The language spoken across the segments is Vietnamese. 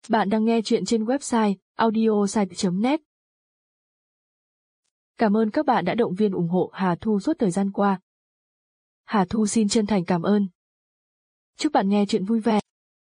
Bạn đang nghe chuyện trên website audiosite.net. Cảm ơn các bạn đã động viên ủng hộ Hà Thu suốt thời gian qua. Hà Thu xin chân thành cảm ơn. Chúc bạn nghe chuyện vui vẻ.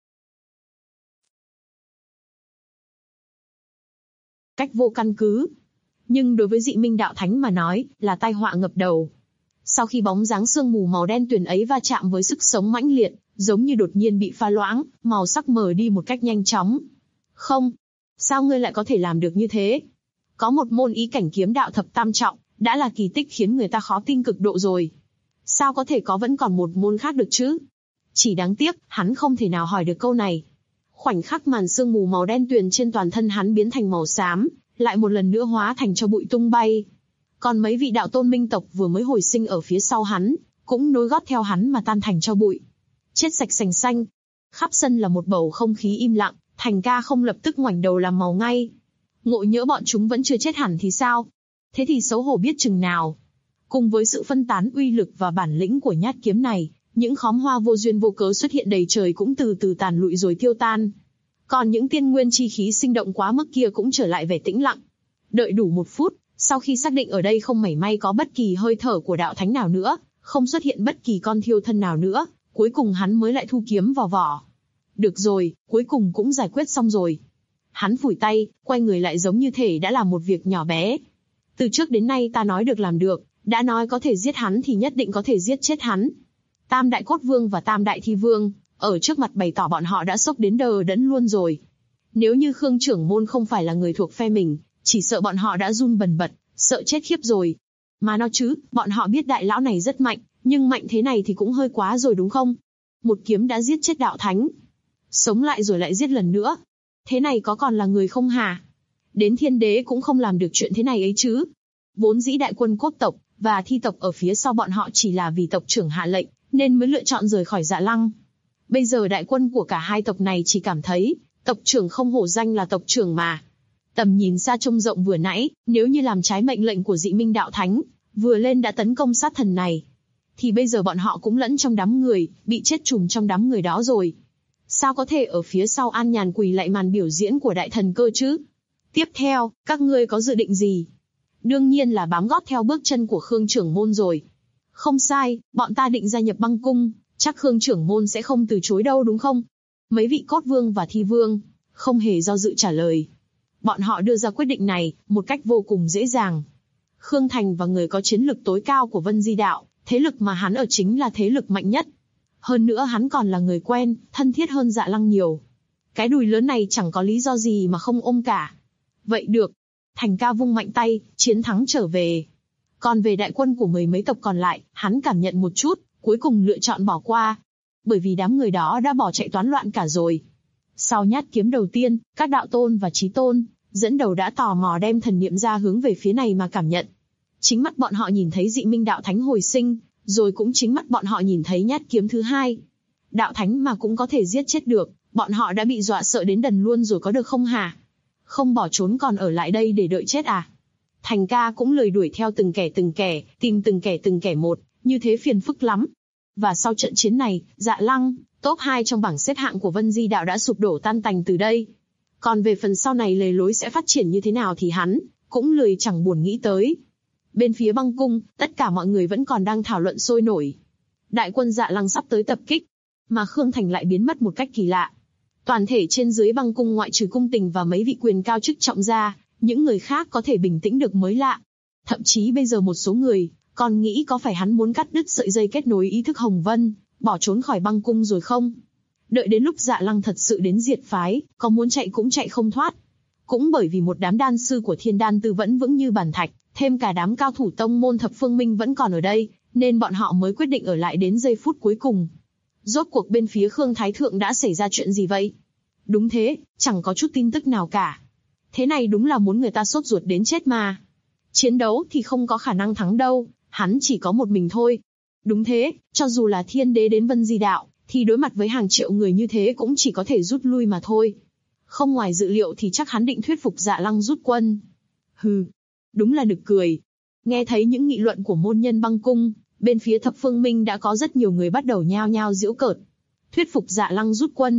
Cách vô căn cứ. Nhưng đối với Dị Minh Đạo Thánh mà nói, là tai họa ngập đầu. Sau khi bóng dáng sương mù màu đen tuyền ấy va chạm với sức sống mãnh liệt, giống như đột nhiên bị pha loãng, màu sắc mờ đi một cách nhanh chóng. Không, sao ngươi lại có thể làm được như thế? Có một môn ý cảnh kiếm đạo thập tam trọng, đã là kỳ tích khiến người ta khó tin cực độ rồi. Sao có thể vẫn còn một môn khác được chứ? Chỉ đáng tiếc, hắn không thể nào hỏi được câu này. Khoảnh khắc màn sương mù màu đen tuyền trên toàn thân hắn biến thành màu xám, lại một lần nữa hóa thành cho bụi tung bay. Còn mấy vị đạo tôn minh tộc vừa mới hồi sinh ở phía sau hắn, cũng nối gót theo hắn mà tan thành cho bụi. Chết sạch sành xanh. Khắp sân là một bầu không khí im lặng, Thành Ca không lập tức ngoảnh đầu làm màu ngay. Ngộ nhỡ bọn chúng vẫn chưa chết hẳn thì sao? Thế thì xấu hổ biết chừng nào. Cùng với sự phân tán uy lực và bản lĩnh của nhát kiếm này, những khóm hoa vô duyên vô cớ xuất hiện đầy trời cũng từ từ tàn lụi rồi tiêu tan. Còn những tiên nguyên chi khí sinh động quá mức kia cũng trở lại vẻ tĩnh lặng. Đợi đủ 1 phút, sau khi xác định ở đây không mảy may có bất kỳ hơi thở của đạo thánh nào nữa, không xuất hiện bất kỳ con thiêu thân nào nữa, cuối cùng hắn mới lại thu kiếm vào vỏ. Được rồi, cuối cùng cũng giải quyết xong rồi. Hắn phủi tay, quay người lại giống như thể đã làm một việc nhỏ bé. Từ trước đến nay ta nói được làm được, đã nói có thể giết hắn thì nhất định có thể giết chết hắn. Tam Đại Cốt Vương và Tam Đại Thi Vương, ở trước mặt bày tỏ bọn họ đã sốc đến đờ đẫn luôn rồi. Nếu như Khương trưởng môn không phải là người thuộc phe mình, chỉ sợ bọn họ đã run bần bật, sợ chết khiếp rồi. Mà nó chứ, bọn họ biết đại lão này rất mạnh, nhưng mạnh thế này thì cũng hơi quá rồi đúng không? Một kiếm đã giết chết đạo thánh. Sống lại rồi lại giết lần nữa. Thế này có còn là người không hả? Đến thiên đế cũng không làm được chuyện thế này ấy chứ. Vốn dĩ đại quân quốc tộc và thi tộc ở phía sau bọn họ chỉ là vì tộc trưởng hạ lệnh, nên mới lựa chọn rời khỏi Dạ Lăng. Bây giờ đại quân của cả hai tộc này chỉ cảm thấy, tộc trưởng không hổ danh là tộc trưởng mà. Tầm nhìn xa trông rộng vừa nãy, nếu như làm trái mệnh lệnh của Dị Minh Đạo Thánh, vừa lên đã tấn công sát thần này, thì bây giờ bọn họ cũng lẫn trong đám người, bị chết chùm trong đám người đó rồi. Sao có thể ở phía sau an nhàn quỳ lại màn biểu diễn của đại thần cơ chứ? Tiếp theo, các ngươi có dự định gì? Đương nhiên là bám gót theo bước chân của Khương trưởng môn rồi. Không sai, bọn ta định gia nhập băng cung, chắc Khương trưởng môn sẽ không từ chối đâu đúng không? Mấy vị cốt vương và thi vương, không hề do dự trả lời. Bọn họ đưa ra quyết định này, một cách vô cùng dễ dàng. Khương Thành và người có chiến lực tối cao của Vân Di Đạo, thế lực mà hắn ở chính là thế lực mạnh nhất. Hơn nữa hắn còn là người quen, thân thiết hơn Dạ Lăng nhiều. Cái đùi lớn này chẳng có lý do gì mà không ôm cả. Vậy được. Thành Ca vung mạnh tay, chiến thắng trở về. Còn về đại quân của mười mấy tộc còn lại, hắn cảm nhận một chút, cuối cùng lựa chọn bỏ qua. Bởi vì đám người đó đã bỏ chạy toán loạn cả rồi. Sau nhát kiếm đầu tiên, các đạo tôn và chí tôn, dẫn đầu đã tò mò đem thần niệm ra hướng về phía này mà cảm nhận. Chính mắt bọn họ nhìn thấy Dị Minh Đạo Thánh hồi sinh, rồi cũng chính mắt bọn họ nhìn thấy nhát kiếm thứ hai. Đạo Thánh mà cũng có thể giết chết được, bọn họ đã bị dọa sợ đến đần luôn rồi có được không hả? Không bỏ trốn còn ở lại đây để đợi chết à? Thành Ca cũng lười đuổi theo từng kẻ, tìm từng kẻ một, như thế phiền phức lắm. Và sau trận chiến này, Dạ Lăng, top 2 trong bảng xếp hạng của Vân Di Đạo đã sụp đổ tan tành từ đây. Còn về phần sau này lề lối sẽ phát triển như thế nào thì hắn cũng lười chẳng buồn nghĩ tới. Bên phía băng cung, tất cả mọi người vẫn còn đang thảo luận sôi nổi. Đại quân Dạ Lăng sắp tới tập kích, mà Khương Thành lại biến mất một cách kỳ lạ. Toàn thể trên dưới băng cung ngoại trừ cung tình và mấy vị quyền cao chức trọng ra, những người khác có thể bình tĩnh được mới lạ. Thậm chí bây giờ một số người còn nghĩ có phải hắn muốn cắt đứt sợi dây kết nối ý thức Hồng Vân, bỏ trốn khỏi băng cung rồi không? Đợi đến lúc Dạ Lăng thật sự đến diệt phái, có muốn chạy cũng chạy không thoát. Cũng bởi vì một đám đan sư của Thiên Đan Tư vẫn vững như bàn thạch, thêm cả đám cao thủ tông môn Thập Phương Minh vẫn còn ở đây, nên bọn họ mới quyết định ở lại đến giây phút cuối cùng. Rốt cuộc bên phía Khương Thái Thượng đã xảy ra chuyện gì vậy? Đúng thế, chẳng có chút tin tức nào cả. Thế này đúng là muốn người ta sốt ruột đến chết mà. Chiến đấu thì không có khả năng thắng đâu, hắn chỉ có một mình thôi. Đúng thế, cho dù là thiên đế đến Vân Di Đạo, thì đối mặt với hàng triệu người như thế cũng chỉ có thể rút lui mà thôi. Không ngoài dự liệu thì chắc hắn định thuyết phục Dạ Lăng rút quân. Hừ, đúng là nực cười. Nghe thấy những nghị luận của môn nhân băng cung, bên phía Thập Phương Minh đã có rất nhiều người bắt đầu nhao nhao giễu cợt. Thuyết phục Dạ Lăng rút quân.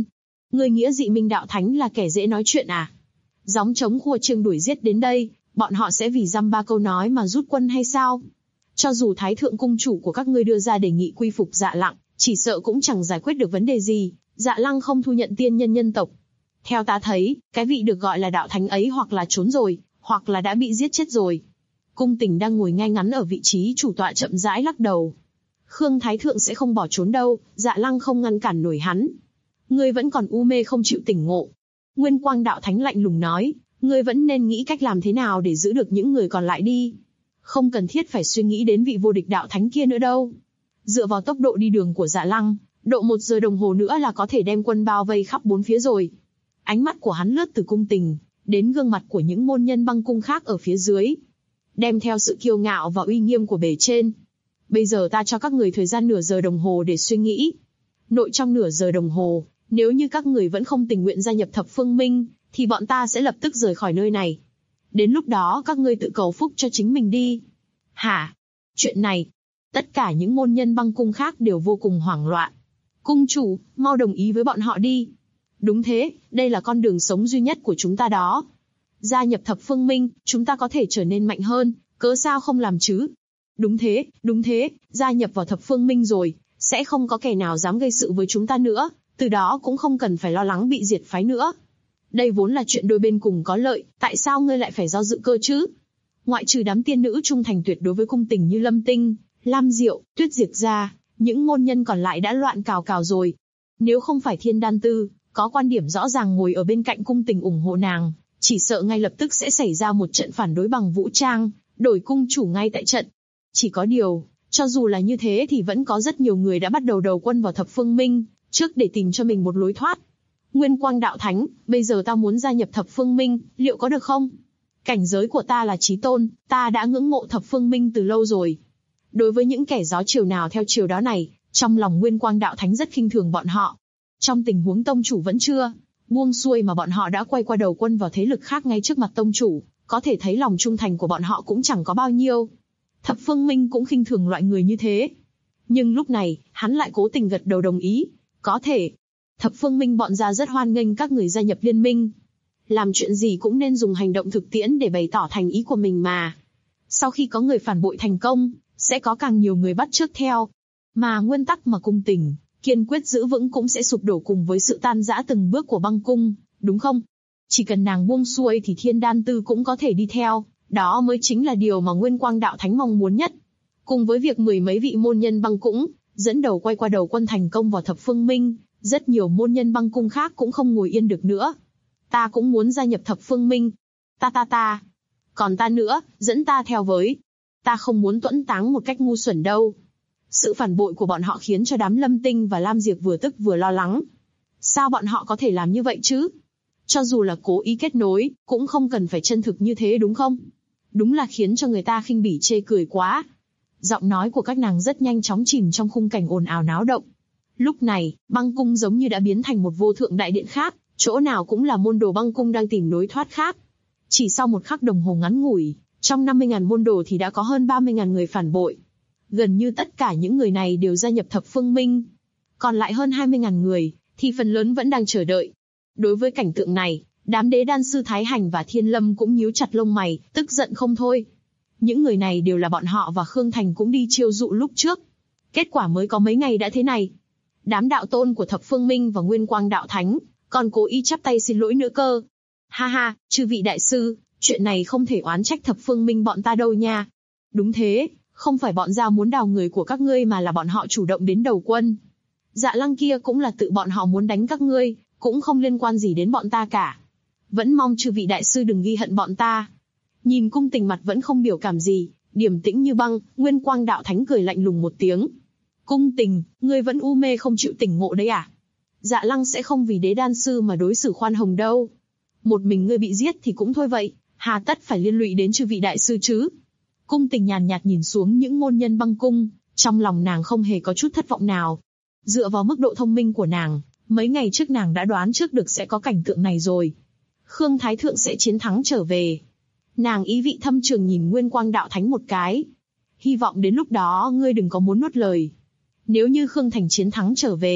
Ngươi nghĩa dị minh đạo thánh là kẻ dễ nói chuyện à? Gióng trống khua chiêng đuổi giết đến đây, bọn họ sẽ vì dăm ba câu nói mà rút quân hay sao? Cho dù Thái thượng cung chủ của các ngươi đưa ra đề nghị quy phục Dạ Lăng, chỉ sợ cũng chẳng giải quyết được vấn đề gì. Dạ Lăng không thu nhận tiên nhân nhân tộc. Theo ta thấy, cái vị được gọi là đạo thánh ấy hoặc là trốn rồi, hoặc là đã bị giết chết rồi. Cung Tình đang ngồi ngay ngắn ở vị trí chủ tọa chậm rãi lắc đầu. Khương Thái thượng sẽ không bỏ trốn đâu, Dạ Lăng không ngăn cản nổi hắn. Ngươi vẫn còn u mê không chịu tỉnh ngộ. Nguyên Quang đạo thánh lạnh lùng nói, ngươi vẫn nên nghĩ cách làm thế nào để giữ được những người còn lại đi. Không cần thiết phải suy nghĩ đến vị vô địch đạo thánh kia nữa đâu. Dựa vào tốc độ đi đường của Dạ Lăng, độ 1 giờ đồng hồ nữa là có thể đem quân bao vây khắp bốn phía rồi. Ánh mắt của hắn lướt từ Cung Tình đến gương mặt của những môn nhân băng cung khác ở phía dưới, đem theo sự kiêu ngạo và uy nghiêm của bề trên. Bây giờ ta cho các người thời gian nửa giờ đồng hồ để suy nghĩ. Nội trong nửa giờ đồng hồ, nếu như các người vẫn không tình nguyện gia nhập Thập Phương Minh, thì bọn ta sẽ lập tức rời khỏi nơi này. Đến lúc đó các ngươi tự cầu phúc cho chính mình đi. Hả? Chuyện này, tất cả những môn nhân băng cung khác đều vô cùng hoảng loạn. Cung chủ, mau đồng ý với bọn họ đi. Đúng thế, đây là con đường sống duy nhất của chúng ta đó. Gia nhập Thập Phương Minh, chúng ta có thể trở nên mạnh hơn, cớ sao không làm chứ? Đúng thế, gia nhập vào Thập Phương Minh rồi, sẽ không có kẻ nào dám gây sự với chúng ta nữa, từ đó cũng không cần phải lo lắng bị diệt phái nữa. Đây vốn là chuyện đôi bên cùng có lợi, tại sao ngươi lại phải do dự cơ chứ? Ngoại trừ đám tiên nữ trung thành tuyệt đối với Cung Tình như Lâm Tinh, Lam Diệu, Tuyết Diệp ra, những môn nhân còn lại đã loạn cào cào rồi. Nếu không phải Thiên Đan Tư có quan điểm rõ ràng ngồi ở bên cạnh Cung Tình ủng hộ nàng, chỉ sợ ngay lập tức sẽ xảy ra một trận phản đối bằng vũ trang, đổi cung chủ ngay tại trận. Chỉ có điều, cho dù là như thế thì vẫn có rất nhiều người đã bắt đầu đầu quân vào Thập Phương Minh, trước để tìm cho mình một lối thoát. Nguyên Quang đạo thánh, bây giờ ta muốn gia nhập Thập Phương Minh, liệu có được không? Cảnh giới của ta là chí tôn, ta đã ngưỡng mộ Thập Phương Minh từ lâu rồi. Đối với những kẻ gió chiều nào theo chiều đó này, trong lòng Nguyên Quang đạo thánh rất khinh thường bọn họ. Trong tình huống tông chủ vẫn chưa buông xuôi mà bọn họ đã quay qua đầu quân vào thế lực khác ngay trước mặt tông chủ, có thể thấy lòng trung thành của bọn họ cũng chẳng có bao nhiêu. Thập Phương Minh cũng khinh thường loại người như thế. Nhưng lúc này, hắn lại cố tình gật đầu đồng ý. Có thể, Thập Phương Minh bọn ra rất hoan nghênh các người gia nhập liên minh. Làm chuyện gì cũng nên dùng hành động thực tiễn để bày tỏ thành ý của mình mà. Sau khi có người phản bội thành công, sẽ có càng nhiều người bắt chước theo. Mà nguyên tắc mà Cung Tình kiên quyết giữ vững cũng sẽ sụp đổ cùng với sự tan rã từng bước của băng cung, đúng không? Chỉ cần nàng buông xuôi thì Thiên Đan Tư cũng có thể đi theo, đó mới chính là điều mà Nguyên Quang đạo thánh mong muốn nhất. Cùng với việc mười mấy vị môn nhân băng cũng dẫn đầu quay qua đầu quân thành công vào Thập Phương Minh, rất nhiều môn nhân băng cung khác cũng không ngồi yên được nữa. Ta cũng muốn gia nhập Thập Phương Minh. Ta. Còn ta nữa, dẫn ta theo với. Ta không muốn tuẫn táng một cách ngu xuẩn đâu. Sự phản bội của bọn họ khiến cho đám Lâm Tinh và Lam Diệp vừa tức vừa lo lắng. Sao bọn họ có thể làm như vậy chứ? Cho dù là cố ý kết nối, cũng không cần phải chân thực như thế đúng không? Đúng là khiến cho người ta khinh bỉ chê cười quá. Giọng nói của các nàng rất nhanh chóng chìm trong khung cảnh ồn ào náo động. Lúc này, băng cung giống như đã biến thành một vô thượng đại điện khác, chỗ nào cũng là môn đồ băng cung đang tìm lối thoát khác. Chỉ sau một khắc đồng hồ ngắn ngủi, trong 50.000 môn đồ thì đã có hơn 30.000 người phản bội. Gần như tất cả những người này đều gia nhập Thập Phương Minh. Còn lại hơn 20.000 người, thì phần lớn vẫn đang chờ đợi. Đối với cảnh tượng này, đám đế đan sư Thái Hành và Thiên Lâm cũng nhíu chặt lông mày, tức giận không thôi. Những người này đều là bọn họ và Khương Thành cũng đi chiêu dụ lúc trước. Kết quả mới có mấy ngày đã thế này. Đám đạo tôn của Thập Phương Minh và Nguyên Quang đạo thánh, còn cố ý chắp tay xin lỗi nữa cơ. Ha, chư vị đại sư, chuyện này không thể oán trách Thập Phương Minh bọn ta đâu nha. Đúng thế, không phải bọn gia muốn đào người của các ngươi mà là bọn họ chủ động đến đầu quân. Dạ Lăng kia cũng là tự bọn họ muốn đánh các ngươi, cũng không liên quan gì đến bọn ta cả. Vẫn mong chư vị đại sư đừng ghi hận bọn ta. Nhìn Cung Tình mặt vẫn không biểu cảm gì, điềm tĩnh như băng, Nguyên Quang đạo thánh cười lạnh lùng một tiếng. Cung Tình, ngươi vẫn u mê không chịu tỉnh ngộ đấy à? Dạ Lăng sẽ không vì đế đan sư mà đối xử khoan hồng đâu. Một mình ngươi bị giết thì cũng thôi vậy, hà tất phải liên lụy đến chư vị đại sư chứ? Cung Tình nhàn nhạt nhìn xuống những môn nhân băng cung, trong lòng nàng không hề có chút thất vọng nào. Dựa vào mức độ thông minh của nàng, mấy ngày trước nàng đã đoán trước được sẽ có cảnh tượng này rồi. Khương Thái Thượng sẽ chiến thắng trở về. Nàng ý vị thâm trường nhìn Nguyên Quang đạo thánh một cái. Hy vọng đến lúc đó ngươi đừng có muốn nuốt lời. Nếu như Khương Thành chiến thắng trở về,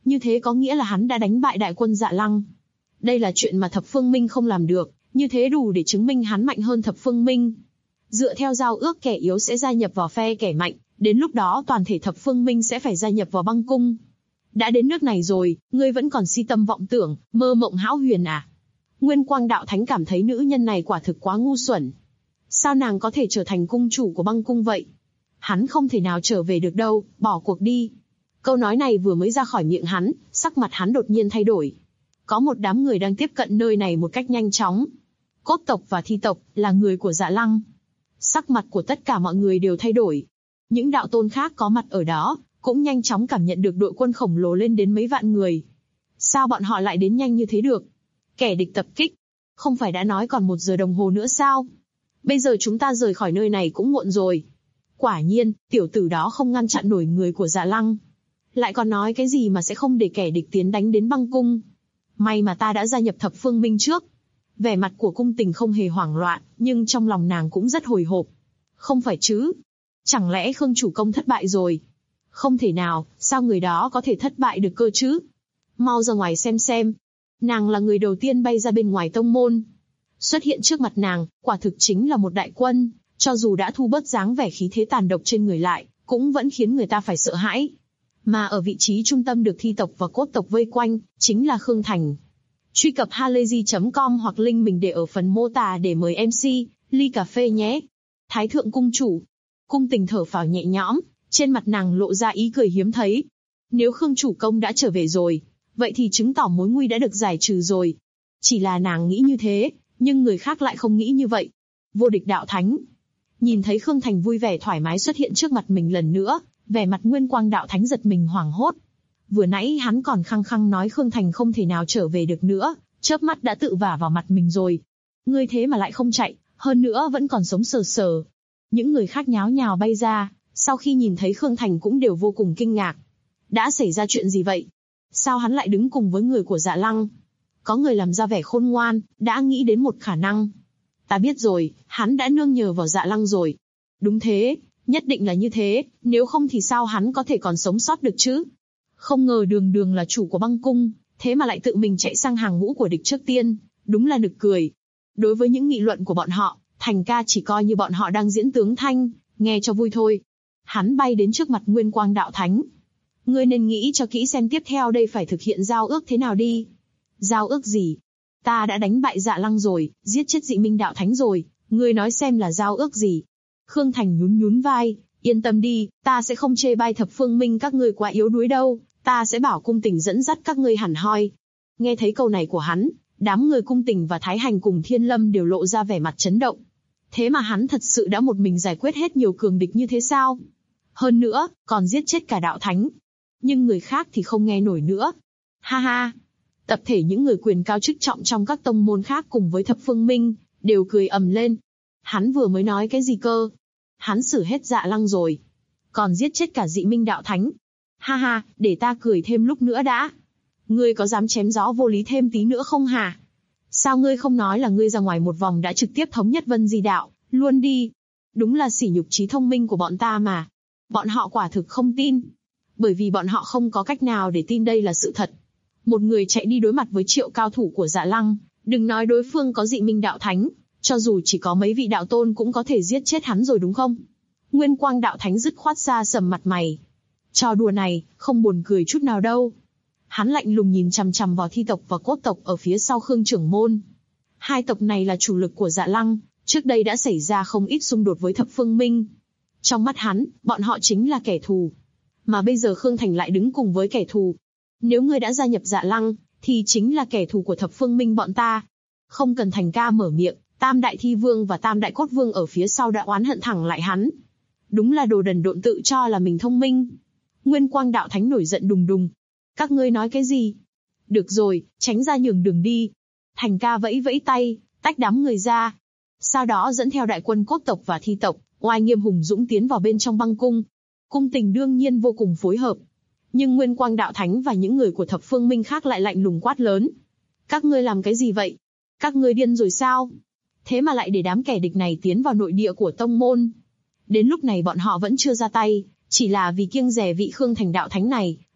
Như thế có nghĩa là hắn đã đánh bại đại quân Dạ Lăng. Đây là chuyện mà Thập Phương Minh không làm được, như thế đủ để chứng minh hắn mạnh hơn Thập Phương Minh. Dựa theo giao ước, kẻ yếu sẽ gia nhập vào phe kẻ mạnh, đến lúc đó toàn thể Thập Phương Minh sẽ phải gia nhập vào băng cung. Đã đến nước này rồi, ngươi vẫn còn si tâm vọng tưởng, mơ mộng hão huyền à? Nguyên Quang Đạo Thánh cảm thấy nữ nhân này quả thực quá ngu xuẩn. Sao nàng có thể trở thành cung chủ của băng cung vậy? Hắn không thể nào trở về được đâu, bỏ cuộc đi. Câu nói này vừa mới ra khỏi miệng hắn, sắc mặt hắn đột nhiên thay đổi. Có một đám người đang tiếp cận nơi này một cách nhanh chóng. Cốt tộc và thi tộc là người của Dạ Lăng. Sắc mặt của tất cả mọi người đều thay đổi. Những đạo tôn khác có mặt ở đó cũng nhanh chóng cảm nhận được đội quân khổng lồ lên đến mấy vạn người. Sao bọn họ lại đến nhanh như thế được? Kẻ địch tập kích. Không phải đã nói còn 1 giờ đồng hồ nữa sao? Bây giờ chúng ta rời khỏi nơi này cũng muộn rồi. Quả nhiên, tiểu tử đó không ngăn chặn nổi người của Dạ Lăng. Lại còn nói cái gì mà sẽ không để kẻ địch tiến đánh đến băng cung. May mà ta đã gia nhập Thập Phương Minh trước. Vẻ mặt của cung tình không hề hoảng loạn, nhưng trong lòng nàng cũng rất hồi hộp. Không phải chứ? Chẳng lẽ Khương chủ công thất bại rồi? Không thể nào, sao người đó có thể thất bại được cơ chứ? Mau ra ngoài xem. Nàng là người đầu tiên bay ra bên ngoài tông môn. Xuất hiện trước mặt nàng, quả thực chính là một đại quân, cho dù đã thu bớt dáng vẻ khí thế tàn độc trên người lại, cũng vẫn khiến người ta phải sợ hãi. Mà ở vị trí trung tâm được thi tộc và cốt tộc vây quanh, chính là Khương Thành. Truy cập halayzi.com hoặc link mình để ở phần mô tả để mời MC, ly cà phê nhé. Thái thượng cung chủ. Cung tình thở phào nhẹ nhõm, trên mặt nàng lộ ra ý cười hiếm thấy. Nếu Khương chủ công đã trở về rồi, vậy thì chứng tỏ mối nguy đã được giải trừ rồi. Chỉ là nàng nghĩ như thế, nhưng người khác lại không nghĩ như vậy. Vô địch đạo thánh. Nhìn thấy Khương Thành vui vẻ thoải mái xuất hiện trước mặt mình lần nữa, vẻ mặt Nguyên Quang Đạo Thánh giật mình hoảng hốt. Vừa nãy hắn còn khăng khăng nói Khương Thành không thể nào trở về được nữa, chớp mắt đã tự vả vào mặt mình rồi. Ngươi thế mà lại không chạy, hơn nữa vẫn còn sống sờ sờ. Những người khác nháo nhào bay ra, sau khi nhìn thấy Khương Thành cũng đều vô cùng kinh ngạc. Đã xảy ra chuyện gì vậy? Sao hắn lại đứng cùng với người của Dạ Lăng? Có người làm ra vẻ khôn ngoan, đã nghĩ đến một khả năng. Ta biết rồi, hắn đã nương nhờ vào Dạ Lăng rồi. Đúng thế, nhất định là như thế, nếu không thì sao hắn có thể còn sống sót được chứ? Không ngờ đường là chủ của băng cung, thế mà lại tự mình chạy sang hàng ngũ của địch trước tiên, đúng là nực cười. Đối với những nghị luận của bọn họ, Thành ca chỉ coi như bọn họ đang diễn tướng thanh, nghe cho vui thôi. Hắn bay đến trước mặt Nguyên Quang Đạo Thánh. Ngươi nên nghĩ cho kỹ xem tiếp theo đây phải thực hiện giao ước thế nào đi. Giao ước gì? Ta đã đánh bại Dạ Lăng rồi, giết chết Dị Minh Đạo Thánh rồi, ngươi nói xem là giao ước gì? Khương Thành nhún vai, yên tâm đi, ta sẽ không chê bai Thập Phương Minh các ngươi quá yếu đuối đâu, ta sẽ bảo cung tình dẫn dắt các ngươi hẳn hoi. Nghe thấy câu này của hắn, đám người cung tình và Thái Hành cùng Thiên Lâm đều lộ ra vẻ mặt chấn động. Thế mà hắn thật sự đã một mình giải quyết hết nhiều cường địch như thế sao? Hơn nữa, còn giết chết cả đạo thánh. Nhưng người khác thì không nghe nổi nữa. Ha ha! Tập thể những người quyền cao chức trọng trong các tông môn khác cùng với Thập Phương Minh, đều cười ầm lên. Hắn vừa mới nói cái gì cơ? Hắn xử hết Dạ Lăng rồi. Còn giết chết cả Dị Minh Đạo Thánh. Ha ha, để ta cười thêm lúc nữa đã. Ngươi có dám chém gió vô lý thêm tí nữa không hả? Sao ngươi không nói là ngươi ra ngoài một vòng đã trực tiếp thống nhất Vân Di Đạo, luôn đi. Đúng là sỉ nhục trí thông minh của bọn ta mà. Bọn họ quả thực không tin. Bởi vì bọn họ không có cách nào để tin đây là sự thật. Một người chạy đi đối mặt với triệu cao thủ của Dạ Lăng, đừng nói đối phương có Dị Minh Đạo Thánh, cho dù chỉ có mấy vị đạo tôn cũng có thể giết chết hắn rồi đúng không? Nguyên Quang Đạo Thánh dứt khoát ra sầm mặt mày. Trò đùa này, không buồn cười chút nào đâu. Hắn lạnh lùng nhìn chằm chằm vào thi tộc và cốt tộc ở phía sau Khương trưởng môn. Hai tộc này là chủ lực của Dạ Lăng, trước đây đã xảy ra không ít xung đột với Thập Phương Minh. Trong mắt hắn, bọn họ chính là kẻ thù. Mà bây giờ Khương Thành lại đứng cùng với kẻ thù. Nếu ngươi đã gia nhập Dạ Lăng, thì chính là kẻ thù của Thập Phương Minh bọn ta. Không cần Thành ca mở miệng, Tam Đại Thi Vương và Tam Đại Cốt Vương ở phía sau đã oán hận thẳng lại hắn. Đúng là đồ đần độn tự cho là mình thông minh. Nguyên Quang Đạo Thánh nổi giận đùng đùng. Các ngươi nói cái gì? Được rồi, tránh ra nhường đường đi. Thành ca vẫy vẫy tay, tách đám người ra. Sau đó dẫn theo đại quân cốt tộc và thi tộc, oai nghiêm hùng dũng tiến vào bên trong băng cung. Cung tình đương nhiên vô cùng phối hợp. Nhưng Nguyên Quang Đạo Thánh và những người của Thập Phương Minh khác lại lạnh lùng quát lớn. Các ngươi làm cái gì vậy? Các ngươi điên rồi sao? Thế mà lại để đám kẻ địch này tiến vào nội địa của tông môn. Đến lúc này bọn họ vẫn chưa ra tay, chỉ là vì kiêng dè vị Khương Thành Đạo Thánh này,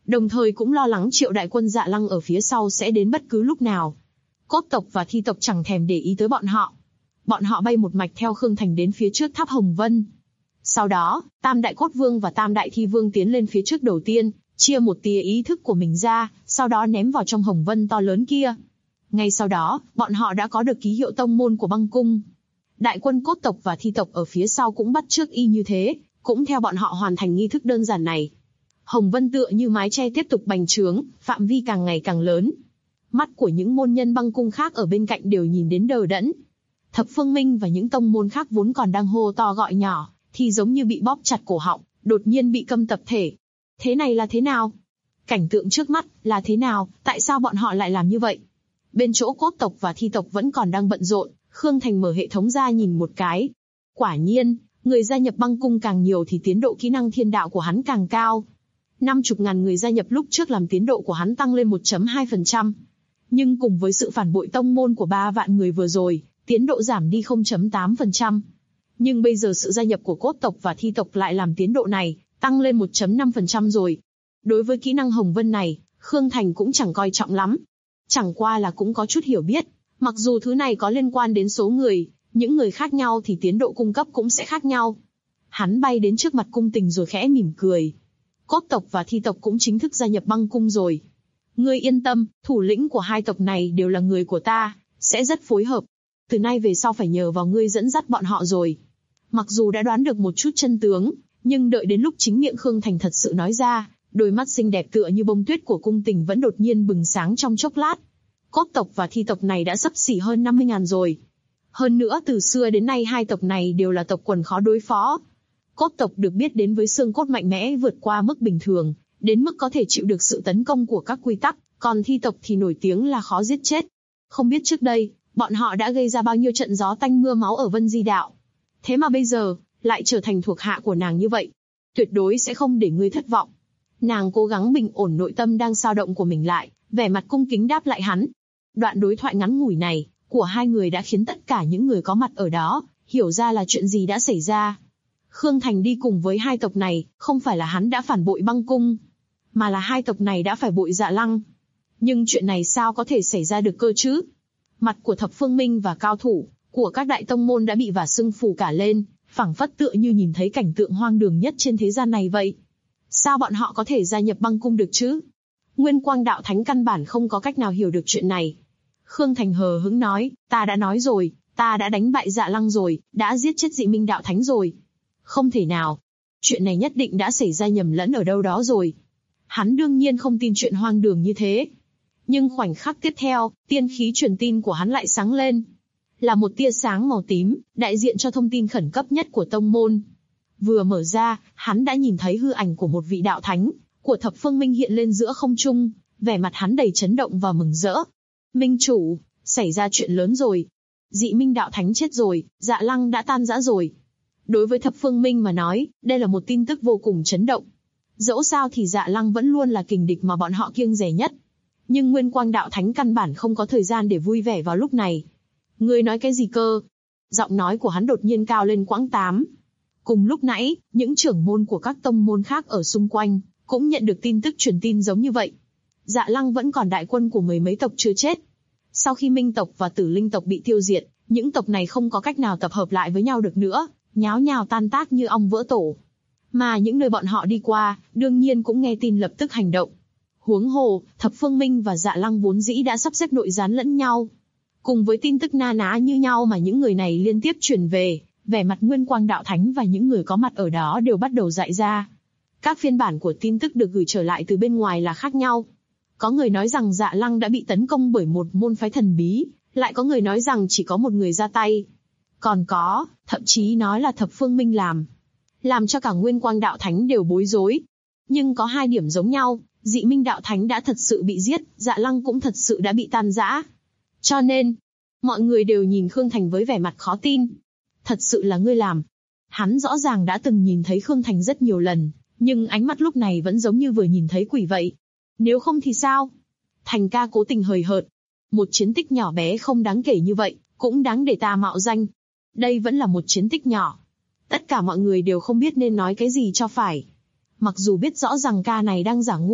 đồng thời cũng lo lắng Triệu đại quân Dạ Lăng ở phía sau sẽ đến bất cứ lúc nào. Cốt tộc và thi tộc chẳng thèm để ý tới bọn họ. Bọn họ bay một mạch theo Khương Thành đến phía trước tháp Hồng Vân. Sau đó, Tam Đại Cốt Vương và Tam Đại Thi Vương tiến lên phía trước đầu tiên, chia một tia ý thức của mình ra, sau đó ném vào trong Hồng Vân to lớn kia. Ngay sau đó, bọn họ đã có được ký hiệu tông môn của băng cung. Đại quân cốt tộc và thi tộc ở phía sau cũng bắt chước y như thế, cũng theo bọn họ hoàn thành nghi thức đơn giản này. Hồng Vân tựa như mái che tiếp tục bành trướng, phạm vi càng ngày càng lớn. Mắt của những môn nhân băng cung khác ở bên cạnh đều nhìn đến đờ đẫn. Thập Phương Minh và những tông môn khác vốn còn đang hô to gọi nhỏ, thì giống như bị bóp chặt cổ họng, đột nhiên bị câm tập thể. Thế này là thế nào? Cảnh tượng trước mắt là thế nào? Tại sao bọn họ lại làm như vậy? Bên chỗ cốt tộc và thi tộc vẫn còn đang bận rộn, Khương Thành mở hệ thống ra nhìn một cái. Quả nhiên, người gia nhập băng cung càng nhiều thì tiến độ kỹ năng thiên đạo của hắn càng cao. 50.000 người gia nhập lúc trước làm tiến độ của hắn tăng lên 1.2%. Nhưng cùng với sự phản bội tông môn của 3 vạn người vừa rồi, tiến độ giảm đi 0.8%. Nhưng bây giờ sự gia nhập của cốt tộc và thi tộc lại làm tiến độ này tăng lên 1.5% rồi. Đối với kỹ năng Hồng Vân này, Khương Thành cũng chẳng coi trọng lắm. Chẳng qua là cũng có chút hiểu biết, mặc dù thứ này có liên quan đến số người, những người khác nhau thì tiến độ cung cấp cũng sẽ khác nhau. Hắn bay đến trước mặt cung tình rồi khẽ mỉm cười. Cốt tộc và thi tộc cũng chính thức gia nhập băng cung rồi. Ngươi yên tâm, thủ lĩnh của hai tộc này đều là người của ta, sẽ rất phối hợp. Từ nay về sau phải nhờ vào ngươi dẫn dắt bọn họ rồi. Mặc dù đã đoán được một chút chân tướng, nhưng đợi đến lúc chính miệng Khương Thành thật sự nói ra, đôi mắt xinh đẹp tựa như bông tuyết của cung tình vẫn đột nhiên bừng sáng trong chốc lát. Cốt tộc và thi tộc này đã xấp xỉ hơn 50.000 rồi. Hơn nữa từ xưa đến nay hai tộc này đều là tộc quần khó đối phó. Cốt tộc được biết đến với xương cốt mạnh mẽ vượt qua mức bình thường, đến mức có thể chịu được sự tấn công của các quy tắc, còn thi tộc thì nổi tiếng là khó giết chết. Không biết trước đây, bọn họ đã gây ra bao nhiêu trận gió tanh mưa máu ở Vân Di Đạo. Thế mà bây giờ, lại trở thành thuộc hạ của nàng như vậy. Tuyệt đối sẽ không để ngươi thất vọng. Nàng cố gắng bình ổn nội tâm đang dao động của mình lại, vẻ mặt cung kính đáp lại hắn. Đoạn đối thoại ngắn ngủi này, của hai người đã khiến tất cả những người có mặt ở đó, hiểu ra là chuyện gì đã xảy ra. Khương Thành đi cùng với hai tộc này, không phải là hắn đã phản bội băng cung, mà là hai tộc này đã phải bội Dạ Lăng. Nhưng chuyện này sao có thể xảy ra được cơ chứ? Mặt của Thập Phương Minh và cao thủ của các đại tông môn đã bị vả sưng phù cả lên, phảng phất tựa như nhìn thấy cảnh tượng hoang đường nhất trên thế gian này vậy. Sao bọn họ có thể gia nhập băng cung được chứ? Nguyên Quang Đạo Thánh căn bản không có cách nào hiểu được chuyện này. Khương Thành hờ hững nói, ta đã nói rồi, ta đã đánh bại Dạ Lăng rồi, đã giết chết Dị Minh Đạo Thánh rồi. Không thể nào. Chuyện này nhất định đã xảy ra nhầm lẫn ở đâu đó rồi. Hắn đương nhiên không tin chuyện hoang đường như thế. Nhưng khoảnh khắc tiếp theo, tiên khí truyền tin của hắn lại sáng lên. Là một tia sáng màu tím, đại diện cho thông tin khẩn cấp nhất của tông môn. Vừa mở ra, hắn đã nhìn thấy hư ảnh của một vị đạo thánh, của Thập Phương Minh hiện lên giữa không trung, vẻ mặt hắn đầy chấn động và mừng rỡ. Minh chủ, xảy ra chuyện lớn rồi. Dị Minh Đạo Thánh chết rồi, Dạ Lăng đã tan rã rồi. Đối với Thập Phương Minh mà nói, đây là một tin tức vô cùng chấn động. Dẫu sao thì Dạ Lăng vẫn luôn là kình địch mà bọn họ kiêng dè nhất. Nhưng Nguyên Quang Đạo Thánh căn bản không có thời gian để vui vẻ vào lúc này. Ngươi nói cái gì cơ? Giọng nói của hắn đột nhiên cao lên quãng 8. Cùng lúc nãy, những trưởng môn của các tông môn khác ở xung quanh, cũng nhận được tin tức truyền tin giống như vậy. Dạ Lăng vẫn còn đại quân của mười mấy tộc chưa chết. Sau khi Minh tộc và Tử Linh tộc bị tiêu diệt, những tộc này không có cách nào tập hợp lại với nhau được nữa, nháo nhào tan tác như ong vỡ tổ. Mà những nơi bọn họ đi qua, đương nhiên cũng nghe tin lập tức hành động. Huống hồ, Thập Phương Minh và Dạ Lăng vốn dĩ đã sắp xếp nội gián lẫn nhau. Cùng với tin tức na ná như nhau mà những người này liên tiếp truyền về, vẻ mặt Nguyên Quang Đạo Thánh và những người có mặt ở đó đều bắt đầu dại ra. Các phiên bản của tin tức được gửi trở lại từ bên ngoài là khác nhau. Có người nói rằng Dạ Lăng đã bị tấn công bởi một môn phái thần bí, lại có người nói rằng chỉ có một người ra tay. Còn có, thậm chí nói là Thập Phương Minh làm cho cả Nguyên Quang Đạo Thánh đều bối rối. Nhưng có hai điểm giống nhau, Dị Minh Đạo Thánh đã thật sự bị giết, Dạ Lăng cũng thật sự đã bị tan rã. Cho nên, mọi người đều nhìn Khương Thành với vẻ mặt khó tin. Thật sự là ngươi làm. Hắn rõ ràng đã từng nhìn thấy Khương Thành rất nhiều lần, nhưng ánh mắt lúc này vẫn giống như vừa nhìn thấy quỷ vậy. Nếu không thì sao? Thành ca cố tình hời hợt. Một chiến tích nhỏ bé không đáng kể như vậy, cũng đáng để ta mạo danh. Đây vẫn là một chiến tích nhỏ. Tất cả mọi người đều không biết nên nói cái gì cho phải. Mặc dù biết rõ rằng ca này đang giả ngu,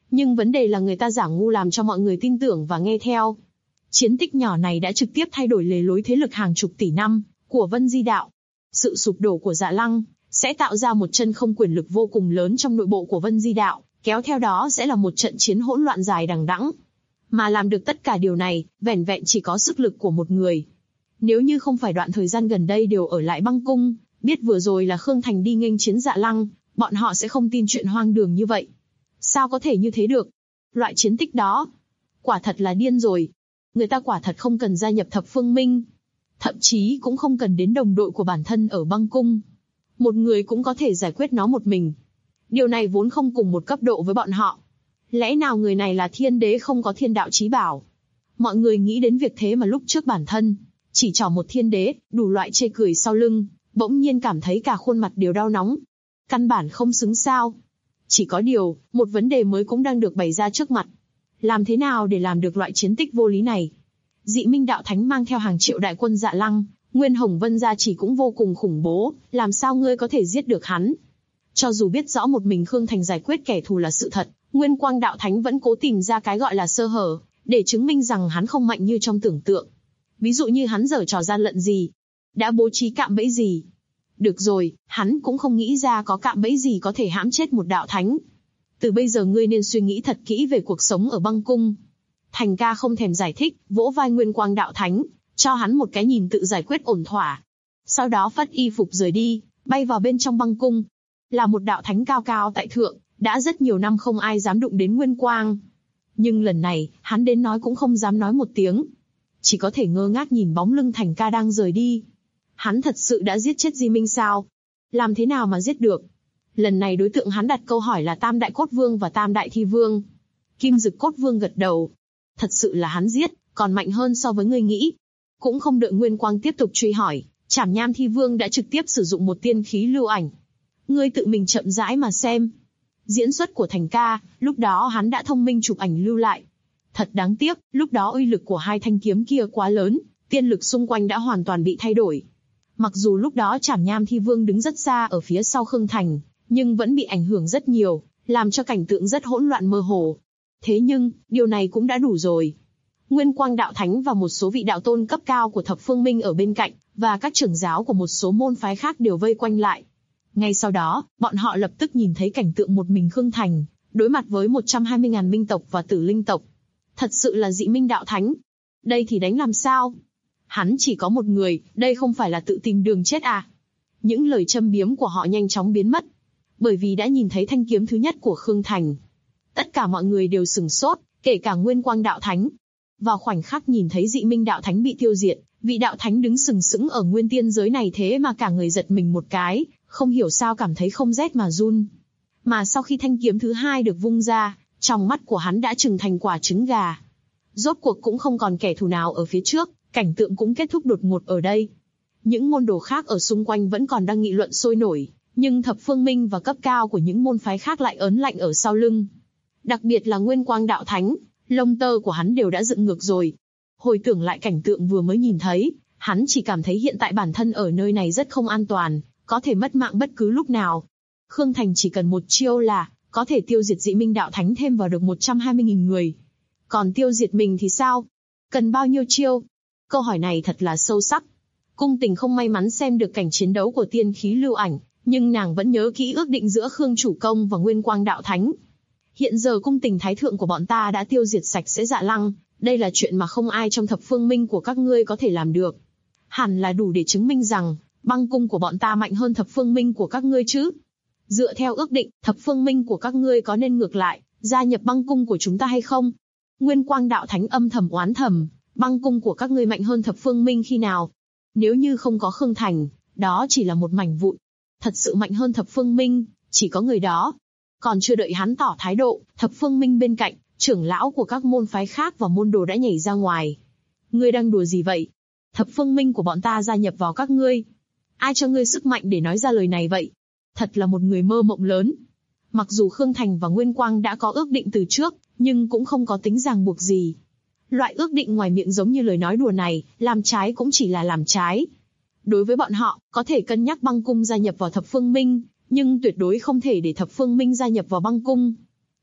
Nhưng vấn đề là người ta giả ngu làm cho mọi người tin tưởng và nghe theo. Chiến tích nhỏ này đã trực tiếp thay đổi lề lối thế lực hàng chục tỷ năm của Vân Di Đạo. Sự sụp đổ của Dạ Lăng sẽ tạo ra một chân không quyền lực vô cùng lớn trong nội bộ của Vân Di Đạo, kéo theo đó sẽ là một trận chiến hỗn loạn dài đằng đẵng. Mà làm được tất cả điều này, vẻn vẹn chỉ có sức lực của một người. Nếu như không phải đoạn thời gian gần đây đều ở lại băng cung, biết vừa rồi là Khương Thành đi nghênh chiến Dạ Lăng, bọn họ sẽ không tin chuyện hoang đường như vậy. Sao có thể như thế được? Loại chiến tích đó, quả thật là điên rồi. Người ta quả thật không cần gia nhập Thập Phương Minh. Thậm chí cũng không cần đến đồng đội của bản thân ở băng cung. Một người cũng có thể giải quyết nó một mình. Điều này vốn không cùng một cấp độ với bọn họ. Lẽ nào người này là thiên đế không có thiên đạo chí bảo? Mọi người nghĩ đến việc thế mà lúc trước bản thân chỉ trỏ một thiên đế, đủ loại chê cười sau lưng, bỗng nhiên cảm thấy cả khuôn mặt đều đau nóng. Căn bản không xứng sao. Chỉ có điều, một vấn đề mới cũng đang được bày ra trước mặt. Làm thế nào để làm được loại chiến tích vô lý này? Dị Minh Đạo Thánh mang theo hàng triệu đại quân Dạ Lăng, Nguyên Hồng Vân gia chỉ cũng vô cùng khủng bố, làm sao ngươi có thể giết được hắn? Cho dù biết rõ một mình Khương Thành giải quyết kẻ thù là sự thật, Nguyên Quang Đạo Thánh vẫn cố tìm ra cái gọi là sơ hở, để chứng minh rằng hắn không mạnh như trong tưởng tượng. Ví dụ như hắn giở trò gian lận gì, đã bố trí cạm bẫy gì. Được rồi, hắn cũng không nghĩ ra có cạm bẫy gì có thể hãm chết một đạo thánh. Từ bây giờ ngươi nên suy nghĩ thật kỹ về cuộc sống ở băng cung. Thành ca không thèm giải thích, vỗ vai Nguyên Quang Đạo Thánh, cho hắn một cái nhìn tự giải quyết ổn thỏa. Sau đó phất y phục rời đi, bay vào bên trong băng cung. Là một đạo thánh cao cao tại thượng, đã rất nhiều năm không ai dám đụng đến Nguyên Quang. Nhưng lần này, hắn đến nói cũng không dám nói một tiếng. Chỉ có thể ngơ ngác nhìn bóng lưng Thành ca đang rời đi. Hắn thật sự đã giết chết Di Minh sao? Làm thế nào mà giết được? Lần này đối tượng hắn đặt câu hỏi là Tam Đại Cốt Vương và Tam Đại Thi Vương. Kim Dực Cốt Vương gật đầu. Thật sự là hắn giết, còn mạnh hơn so với ngươi nghĩ. Cũng không đợi Nguyên Quang tiếp tục truy hỏi, Trảm Nham Thi Vương đã trực tiếp sử dụng một tiên khí lưu ảnh. Ngươi tự mình chậm rãi mà xem. Diễn xuất của Thành ca, lúc đó hắn đã thông minh chụp ảnh lưu lại. Thật đáng tiếc, lúc đó uy lực của hai thanh kiếm kia quá lớn, tiên lực xung quanh đã hoàn toàn bị thay đổi. Mặc dù lúc đó Trảm Nham Thi Vương đứng rất xa ở phía sau Khương Thành, nhưng vẫn bị ảnh hưởng rất nhiều, làm cho cảnh tượng rất hỗn loạn mơ hồ. Thế nhưng, điều này cũng đã đủ rồi. Nguyên Quang Đạo Thánh và một số vị đạo tôn cấp cao của Thập Phương Minh ở bên cạnh, và các trưởng giáo của một số môn phái khác đều vây quanh lại. Ngay sau đó, bọn họ lập tức nhìn thấy cảnh tượng một mình Khương Thành, đối mặt với 120.000 minh tộc và tử linh tộc. Thật sự là Dị Minh Đạo Thánh. Đây thì đánh làm sao? Hắn chỉ có một người, đây không phải là tự tìm đường chết à? Những lời châm biếm của họ nhanh chóng biến mất. Bởi vì đã nhìn thấy thanh kiếm thứ nhất của Khương Thành. Tất cả mọi người đều sửng sốt, kể cả Nguyên Quang Đạo Thánh. Vào khoảnh khắc nhìn thấy Dị Minh Đạo Thánh bị tiêu diệt, vị đạo thánh đứng sừng sững ở nguyên tiên giới này thế mà cả người giật mình một cái, không hiểu sao cảm thấy không rét mà run. Mà sau khi thanh kiếm thứ hai được vung ra, trong mắt của hắn đã trừng thành quả trứng gà. Rốt cuộc cũng không còn kẻ thù nào ở phía trước, cảnh tượng cũng kết thúc đột ngột ở đây. Những môn đồ khác ở xung quanh vẫn còn đang nghị luận sôi nổi, nhưng Thập Phương Minh và cấp cao của những môn phái khác lại ớn lạnh ở sau lưng. Đặc biệt là Nguyên Quang Đạo Thánh, lông tơ của hắn đều đã dựng ngược rồi. Hồi tưởng lại cảnh tượng vừa mới nhìn thấy, hắn chỉ cảm thấy hiện tại bản thân ở nơi này rất không an toàn, có thể mất mạng bất cứ lúc nào. Khương Thành chỉ cần một chiêu là có thể tiêu diệt Dị Minh Đạo Thánh thêm vào được 120.000 người. Còn tiêu diệt mình thì sao? Cần bao nhiêu chiêu? Câu hỏi này thật là sâu sắc. Cung Tình không may mắn xem được cảnh chiến đấu của tiên khí lưu ảnh, nhưng nàng vẫn nhớ kỹ ước định giữa Khương Chủ Công và Nguyên Quang Đạo Thánh. Hiện giờ Cung Tình Thái Thượng của bọn ta đã tiêu diệt sạch sẽ Dạ Lăng, đây là chuyện mà không ai trong Thập Phương Minh của các ngươi có thể làm được. Hẳn là đủ để chứng minh rằng, băng cung của bọn ta mạnh hơn Thập Phương Minh của các ngươi chứ. Dựa theo ước định, Thập Phương Minh của các ngươi có nên ngược lại, gia nhập băng cung của chúng ta hay không? Nguyên Quang Đạo Thánh âm thầm oán thầm, băng cung của các ngươi mạnh hơn Thập Phương Minh khi nào? Nếu như không có Khương Thành, đó chỉ là một mảnh vụn. Thật sự mạnh hơn Thập Phương Minh, chỉ có người đó. Còn chưa đợi hắn tỏ thái độ, Thập Phương Minh bên cạnh, trưởng lão của các môn phái khác và môn đồ đã nhảy ra ngoài. Ngươi đang đùa gì vậy? Thập Phương Minh của bọn ta gia nhập vào các ngươi. Ai cho ngươi sức mạnh để nói ra lời này vậy? Thật là một người mơ mộng lớn. Mặc dù Khương Thành và Nguyên Quang đã có ước định từ trước, nhưng cũng không có tính ràng buộc gì. Loại ước định ngoài miệng giống như lời nói đùa này, làm trái cũng chỉ là làm trái. Đối với bọn họ, có thể cân nhắc băng cung gia nhập vào Thập Phương Minh, nhưng tuyệt đối không thể để Thập Phương Minh gia nhập vào băng cung.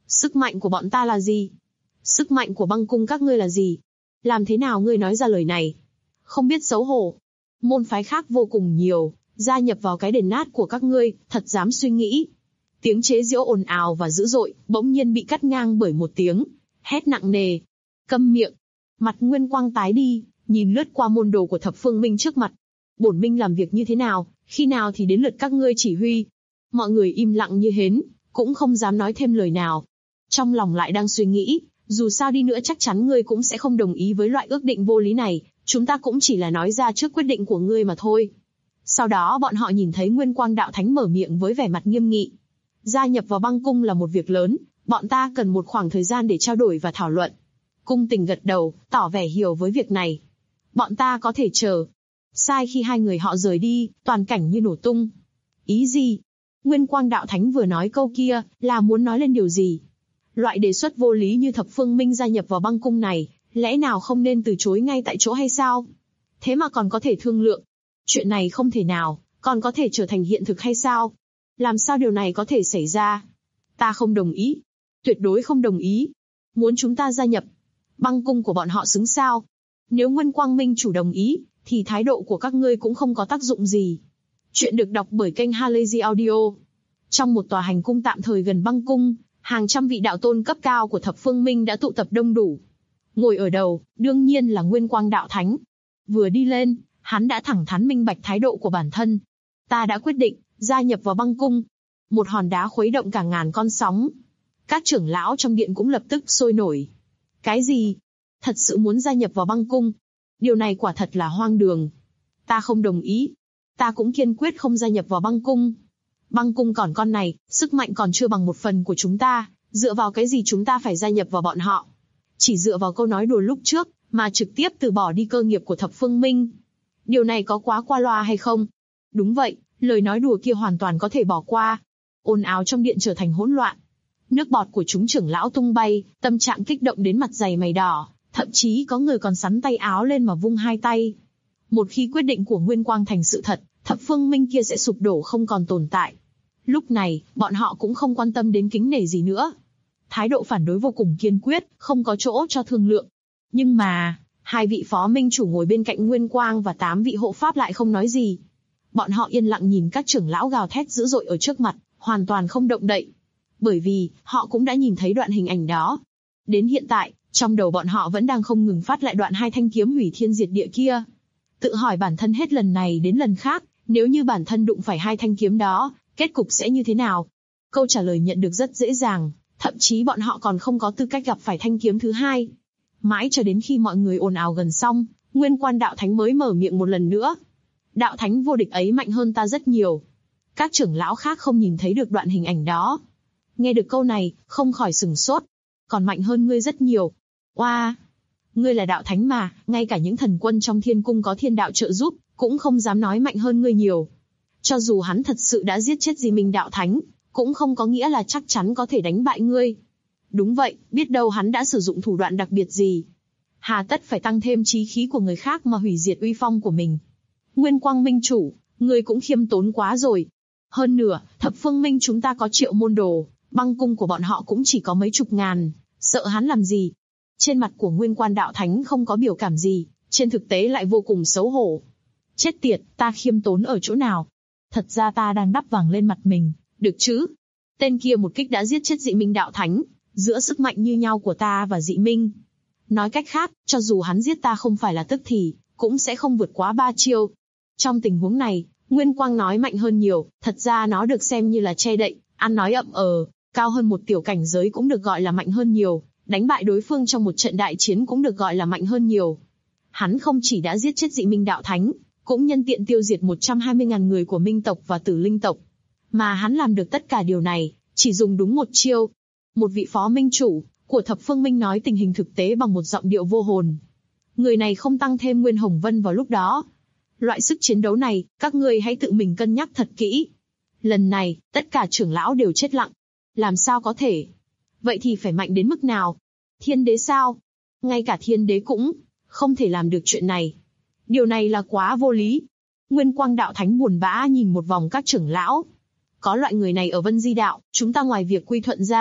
Sức mạnh của bọn ta là gì? Sức mạnh của băng cung các ngươi là gì? Làm thế nào ngươi nói ra lời này? Không biết xấu hổ. Môn phái khác vô cùng nhiều, gia nhập vào cái đền nát của các ngươi, thật dám suy nghĩ. Tiếng chế giễu ồn ào và dữ dội, bỗng nhiên bị cắt ngang bởi một tiếng hét nặng nề. Câm miệng. Mặt Nguyên Quang tái đi, nhìn lướt qua môn đồ của Thập Phương Minh trước mặt. Bổn Minh làm việc như thế nào, khi nào thì đến lượt các ngươi chỉ huy? Mọi người im lặng như hến, cũng không dám nói thêm lời nào. Trong lòng lại đang suy nghĩ, dù sao đi nữa chắc chắn ngươi cũng sẽ không đồng ý với loại ước định vô lý này, chúng ta cũng chỉ là nói ra trước quyết định của ngươi mà thôi. Sau đó bọn họ nhìn thấy Nguyên Quang Đạo Thánh mở miệng với vẻ mặt nghiêm nghị. Gia nhập vào băng cung là một việc lớn, bọn ta cần một khoảng thời gian để trao đổi và thảo luận. Cung Tình gật đầu, tỏ vẻ hiểu với việc này. Bọn ta có thể chờ. Sai khi hai người họ rời đi, toàn cảnh như nổ tung. Ý gì? Nguyên Quang Đạo Thánh vừa nói câu kia, là muốn nói lên điều gì? Loại đề xuất vô lý như Thập Phương Minh gia nhập vào băng cung này, lẽ nào không nên từ chối ngay tại chỗ hay sao? Thế mà còn có thể thương lượng. Chuyện này không thể nào, còn có thể trở thành hiện thực hay sao? Làm sao điều này có thể xảy ra? Ta không đồng ý. Tuyệt đối không đồng ý. Muốn chúng ta gia nhập. Băng cung của bọn họ xứng sao? Nếu Nguyên Quang Minh chủ đồng ý, thì thái độ của các ngươi cũng không có tác dụng gì. Chuyện được đọc bởi kênh Halazy Audio. Trong một tòa hành cung tạm thời gần băng cung, hàng trăm vị đạo tôn cấp cao của Thập Phương Minh đã tụ tập đông đủ. Ngồi ở đầu, đương nhiên là Nguyên Quang Đạo Thánh. Vừa đi lên, hắn đã thẳng thắn minh bạch thái độ của bản thân. Ta đã quyết định, gia nhập vào băng cung. Một hòn đá khuấy động cả ngàn con sóng. Các trưởng lão trong điện cũng lập tức sôi nổi. Cái gì? Thật sự muốn gia nhập vào băng cung? Điều này quả thật là hoang đường. Ta không đồng ý. Ta cũng kiên quyết không gia nhập vào băng cung. Băng cung còn con này, sức mạnh còn chưa bằng một phần của chúng ta, dựa vào cái gì chúng ta phải gia nhập vào bọn họ? Chỉ dựa vào câu nói đùa lúc trước, mà trực tiếp từ bỏ đi cơ nghiệp của Thập Phương Minh. Điều này có quá qua loa hay không? Đúng vậy, lời nói đùa kia hoàn toàn có thể bỏ qua. Ồn ào trong điện trở thành hỗn loạn. Nước bọt của chúng trưởng lão tung bay, tâm trạng kích động đến mặt dày mày đỏ, thậm chí có người còn sắn tay áo lên mà vung hai tay. Một khi quyết định của Nguyên Quang thành sự thật, Thập Phương Minh kia sẽ sụp đổ không còn tồn tại. Lúc này, bọn họ cũng không quan tâm đến kính nể gì nữa. Thái độ phản đối vô cùng kiên quyết, không có chỗ cho thương lượng. Nhưng mà, hai vị phó minh chủ ngồi bên cạnh Nguyên Quang và 8 vị hộ pháp lại không nói gì. Bọn họ yên lặng nhìn các trưởng lão gào thét dữ dội ở trước mặt, hoàn toàn không động đậy. Bởi vì, họ cũng đã nhìn thấy đoạn hình ảnh đó. Đến hiện tại, trong đầu bọn họ vẫn đang không ngừng phát lại đoạn hai thanh kiếm hủy thiên diệt địa kia. Tự hỏi bản thân hết lần này đến lần khác, nếu như bản thân đụng phải hai thanh kiếm đó, kết cục sẽ như thế nào? Câu trả lời nhận được rất dễ dàng, thậm chí bọn họ còn không có tư cách gặp phải thanh kiếm thứ hai. Mãi cho đến khi mọi người ồn ào gần xong, Nguyên Quang Đạo Thánh mới mở miệng một lần nữa. Đạo Thánh vô địch ấy mạnh hơn ta rất nhiều. Các trưởng lão khác không nhìn thấy được đoạn hình ảnh đó. Nghe được câu này, không khỏi sửng sốt. Còn mạnh hơn ngươi rất nhiều. Oa! Ngươi là đạo thánh mà, ngay cả những thần quân trong thiên cung có thiên đạo trợ giúp, cũng không dám nói mạnh hơn ngươi nhiều. Cho dù hắn thật sự đã giết chết Di Minh đạo thánh, cũng không có nghĩa là chắc chắn có thể đánh bại ngươi. Đúng vậy, biết đâu hắn đã sử dụng thủ đoạn đặc biệt gì. Hà tất phải tăng thêm chí khí của người khác mà hủy diệt uy phong của mình. Nguyên Quang Minh chủ, ngươi cũng khiêm tốn quá rồi. Hơn nữa, Thập Phương Minh chúng ta có triệu môn đồ, băng cung của bọn họ cũng chỉ có mấy chục ngàn, sợ hắn làm gì? Trên mặt của Nguyên Quang Đạo Thánh không có biểu cảm gì, trên thực tế lại vô cùng xấu hổ. Chết tiệt, ta khiêm tốn ở chỗ nào? Thật ra ta đang đắp vàng lên mặt mình, được chứ? Tên kia một kích đã giết chết Dị Minh Đạo Thánh, giữa sức mạnh như nhau của ta và Dị Minh. Nói cách khác, cho dù hắn giết ta không phải là tức thì, cũng sẽ không vượt quá 3 chiêu. Trong tình huống này, Nguyên Quang nói mạnh hơn nhiều, thật ra nó được xem như là che đậy, ăn nói ậm cao hơn một tiểu cảnh giới cũng được gọi là mạnh hơn nhiều, đánh bại đối phương trong một trận đại chiến cũng được gọi là mạnh hơn nhiều. Hắn không chỉ đã giết chết Dị Minh Đạo Thánh, cũng nhân tiện tiêu diệt 120.000 người của Minh tộc và Tử Linh tộc. Mà hắn làm được tất cả điều này, chỉ dùng đúng một chiêu. Một vị phó minh chủ của Thập Phương Minh nói tình hình thực tế bằng một giọng điệu vô hồn. Người này không tăng thêm Nguyên Hồng Vân vào lúc đó. Loại sức chiến đấu này, các ngươi hãy tự mình cân nhắc thật kỹ. Lần này, tất cả trưởng lão đều chết lặng. Làm sao có thể? Vậy thì phải mạnh đến mức nào? Thiên đế sao? Ngay cả thiên đế cũng không thể làm được chuyện này. Điều này là quá vô lý. Nguyên Quang Đạo Thánh buồn bã nhìn một vòng các trưởng lão. Có loại người này ở Vân Di Đạo, chúng ta ngoài việc quy thuận ra,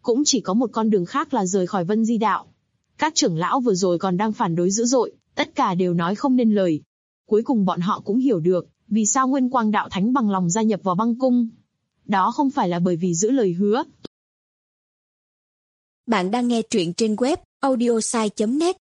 cũng chỉ có một con đường khác là rời khỏi Vân Di Đạo. Các trưởng lão vừa rồi còn đang phản đối dữ dội, tất cả đều nói không nên lời. Cuối cùng bọn họ cũng hiểu được, vì sao Nguyên Quang Đạo Thánh bằng lòng gia nhập vào băng cung. Đó không phải là bởi vì giữ lời hứa. Bạn đang nghe truyện trên web audiosai.net.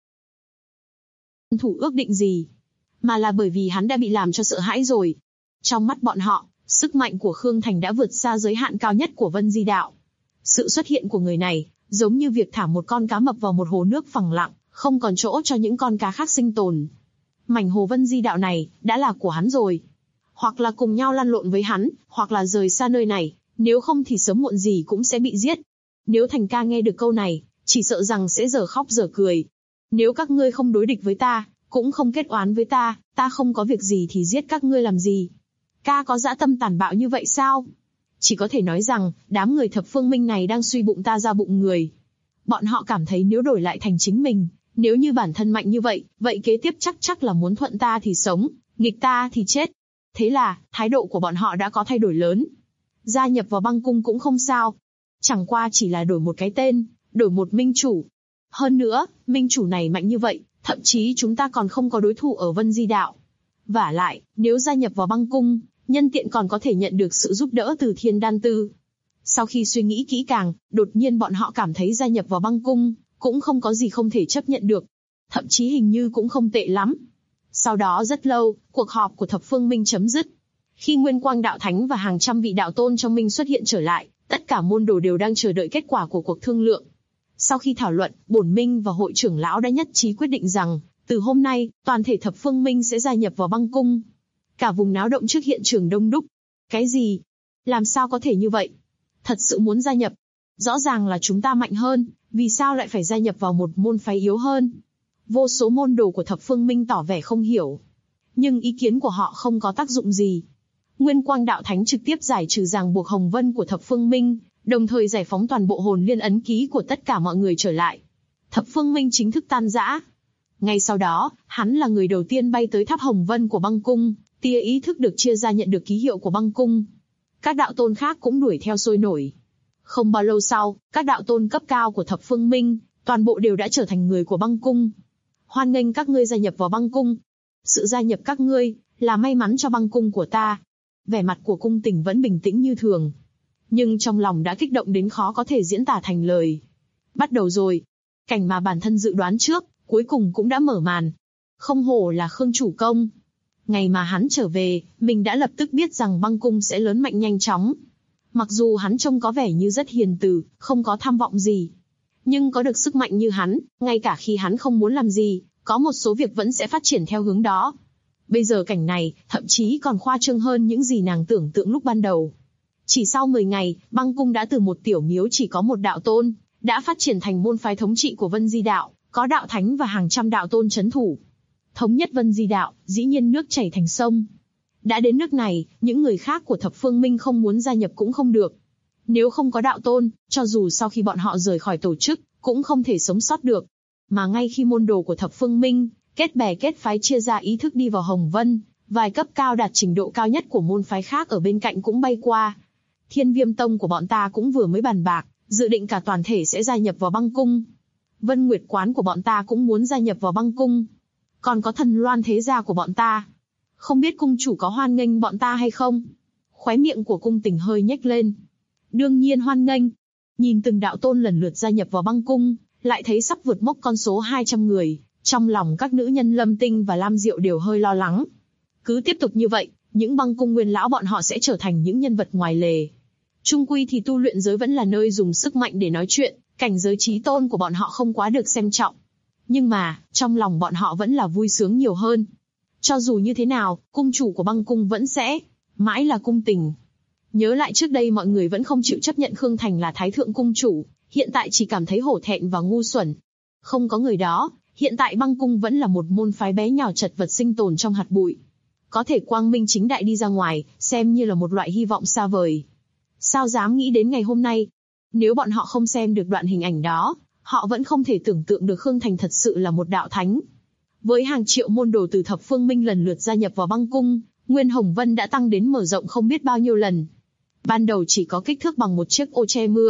Thủ ước định gì, mà là bởi vì hắn đã bị làm cho sợ hãi rồi. Trong mắt bọn họ, sức mạnh của Khương Thành đã vượt xa giới hạn cao nhất của Vân Di Đạo. Sự xuất hiện của người này, giống như việc thả một con cá mập vào một hồ nước phẳng lặng, không còn chỗ cho những con cá khác sinh tồn. Mảnh hồ Vân Di Đạo này, đã là của hắn rồi. Hoặc là cùng nhau lăn lộn với hắn, hoặc là rời xa nơi này, nếu không thì sớm muộn gì cũng sẽ bị giết. Nếu Thành ca nghe được câu này, chỉ sợ rằng sẽ dở khóc dở cười. Nếu các ngươi không đối địch với ta, cũng không kết oán với ta, ta không có việc gì thì giết các ngươi làm gì. Ca có dã tâm tàn bạo như vậy sao? Chỉ có thể nói rằng, đám người Thập Phương Minh này đang suy bụng ta ra bụng người. Bọn họ cảm thấy nếu đổi lại thành chính mình, nếu như bản thân mạnh như vậy, vậy kế tiếp chắc là muốn thuận ta thì sống, nghịch ta thì chết. Thế là, thái độ của bọn họ đã có thay đổi lớn. Gia nhập vào băng cung cũng không sao. Chẳng qua chỉ là đổi một cái tên, đổi một minh chủ. Hơn nữa, minh chủ này mạnh như vậy, thậm chí chúng ta còn không có đối thủ ở Vân Di Đạo. Vả lại, nếu gia nhập vào băng cung, nhân tiện còn có thể nhận được sự giúp đỡ từ Thiên Đan Tư. Sau khi suy nghĩ kỹ càng, đột nhiên bọn họ cảm thấy gia nhập vào băng cung, cũng không có gì không thể chấp nhận được. Thậm chí hình như cũng không tệ lắm. Sau đó rất lâu, cuộc họp của Thập Phương Minh chấm dứt. Khi Nguyên Quang Đạo Thánh và hàng trăm vị đạo tôn trong Minh xuất hiện trở lại, tất cả môn đồ đều đang chờ đợi kết quả của cuộc thương lượng. Sau khi thảo luận, bổn Minh và hội trưởng lão đã nhất trí quyết định rằng, từ hôm nay, toàn thể Thập Phương Minh sẽ gia nhập vào băng cung. Cả vùng náo động trước hiện trường đông đúc. Cái gì? Làm sao có thể như vậy? Thật sự muốn gia nhập? Rõ ràng là chúng ta mạnh hơn, vì sao lại phải gia nhập vào một môn phái yếu hơn? Vô số môn đồ của Thập Phương Minh tỏ vẻ không hiểu. Nhưng ý kiến của họ không có tác dụng gì. Nguyên Quang Đạo Thánh trực tiếp giải trừ ràng buộc hồng vân của Thập Phương Minh, đồng thời giải phóng toàn bộ hồn liên ấn ký của tất cả mọi người trở lại. Thập Phương Minh chính thức tan rã. Ngay sau đó, hắn là người đầu tiên bay tới tháp hồng vân của băng cung, tia ý thức được chia ra nhận được ký hiệu của băng cung. Các đạo tôn khác cũng đuổi theo sôi nổi. Không bao lâu sau, các đạo tôn cấp cao của Thập Phương Minh, toàn bộ đều đã trở thành người của băng cung. Hoan nghênh các ngươi gia nhập vào băng cung. Sự gia nhập các ngươi, là may mắn cho băng cung của ta. Vẻ mặt của cung Tình vẫn bình tĩnh như thường. Nhưng trong lòng đã kích động đến khó có thể diễn tả thành lời. Bắt đầu rồi. Cảnh mà bản thân dự đoán trước, cuối cùng cũng đã mở màn. Không hổ là Khương chủ công. Ngày mà hắn trở về, mình đã lập tức biết rằng băng cung sẽ lớn mạnh nhanh chóng. Mặc dù hắn trông có vẻ như rất hiền từ, không có tham vọng gì. Nhưng có được sức mạnh như hắn, ngay cả khi hắn không muốn làm gì, có một số việc vẫn sẽ phát triển theo hướng đó. Bây giờ cảnh này, thậm chí còn khoa trương hơn những gì nàng tưởng tượng lúc ban đầu. Chỉ sau 10 ngày, băng cung đã từ một tiểu miếu chỉ có một đạo tôn, đã phát triển thành môn phái thống trị của Vân Di Đạo, có đạo thánh và hàng trăm đạo tôn trấn thủ. Thống nhất Vân Di Đạo, dĩ nhiên nước chảy thành sông. Đã đến nước này, những người khác của Thập Phương Minh không muốn gia nhập cũng không được. Nếu không có đạo tôn, cho dù sau khi bọn họ rời khỏi tổ chức, cũng không thể sống sót được. Mà ngay khi môn đồ của Thập Phương Minh, kết bè kết phái chia ra ý thức đi vào Hồng Vân, vài cấp cao đạt trình độ cao nhất của môn phái khác ở bên cạnh cũng bay qua. Thiên Viêm Tông của bọn ta cũng vừa mới bàn bạc, dự định cả toàn thể sẽ gia nhập vào băng cung. Vân Nguyệt Quán của bọn ta cũng muốn gia nhập vào băng cung. Còn có Thần Loan thế gia của bọn ta. Không biết cung chủ có hoan nghênh bọn ta hay không? Khóe miệng của cung Tình hơi nhếch lên. Đương nhiên hoan nghênh. Nhìn từng đạo tôn lần lượt gia nhập vào băng cung, lại thấy sắp vượt mốc con số 200 người. Trong lòng các nữ nhân Lâm Tinh và Lam Diệu đều hơi lo lắng. Cứ tiếp tục như vậy, những băng cung nguyên lão bọn họ sẽ trở thành những nhân vật ngoài lề. Chung quy thì tu luyện giới vẫn là nơi dùng sức mạnh để nói chuyện, cảnh giới chí tôn của bọn họ không quá được xem trọng. Nhưng mà, trong lòng bọn họ vẫn là vui sướng nhiều hơn. Cho dù như thế nào, cung chủ của băng cung vẫn sẽ mãi là cung Tình. Nhớ lại trước đây mọi người vẫn không chịu chấp nhận Khương Thành là thái thượng cung chủ, hiện tại chỉ cảm thấy hổ thẹn và ngu xuẩn. Không có người đó, hiện tại băng cung vẫn là một môn phái bé nhỏ chật vật sinh tồn trong hạt bụi. Có thể quang minh chính đại đi ra ngoài, xem như là một loại hy vọng xa vời. Sao dám nghĩ đến ngày hôm nay? Nếu bọn họ không xem được đoạn hình ảnh đó, họ vẫn không thể tưởng tượng được Khương Thành thật sự là một đạo thánh. Với hàng triệu môn đồ từ Thập Phương Minh lần lượt gia nhập vào băng cung, Nguyên Hồng Vân đã tăng đến mở rộng không biết bao nhiêu lần. Ban đầu chỉ có kích thước bằng một chiếc ô che mưa,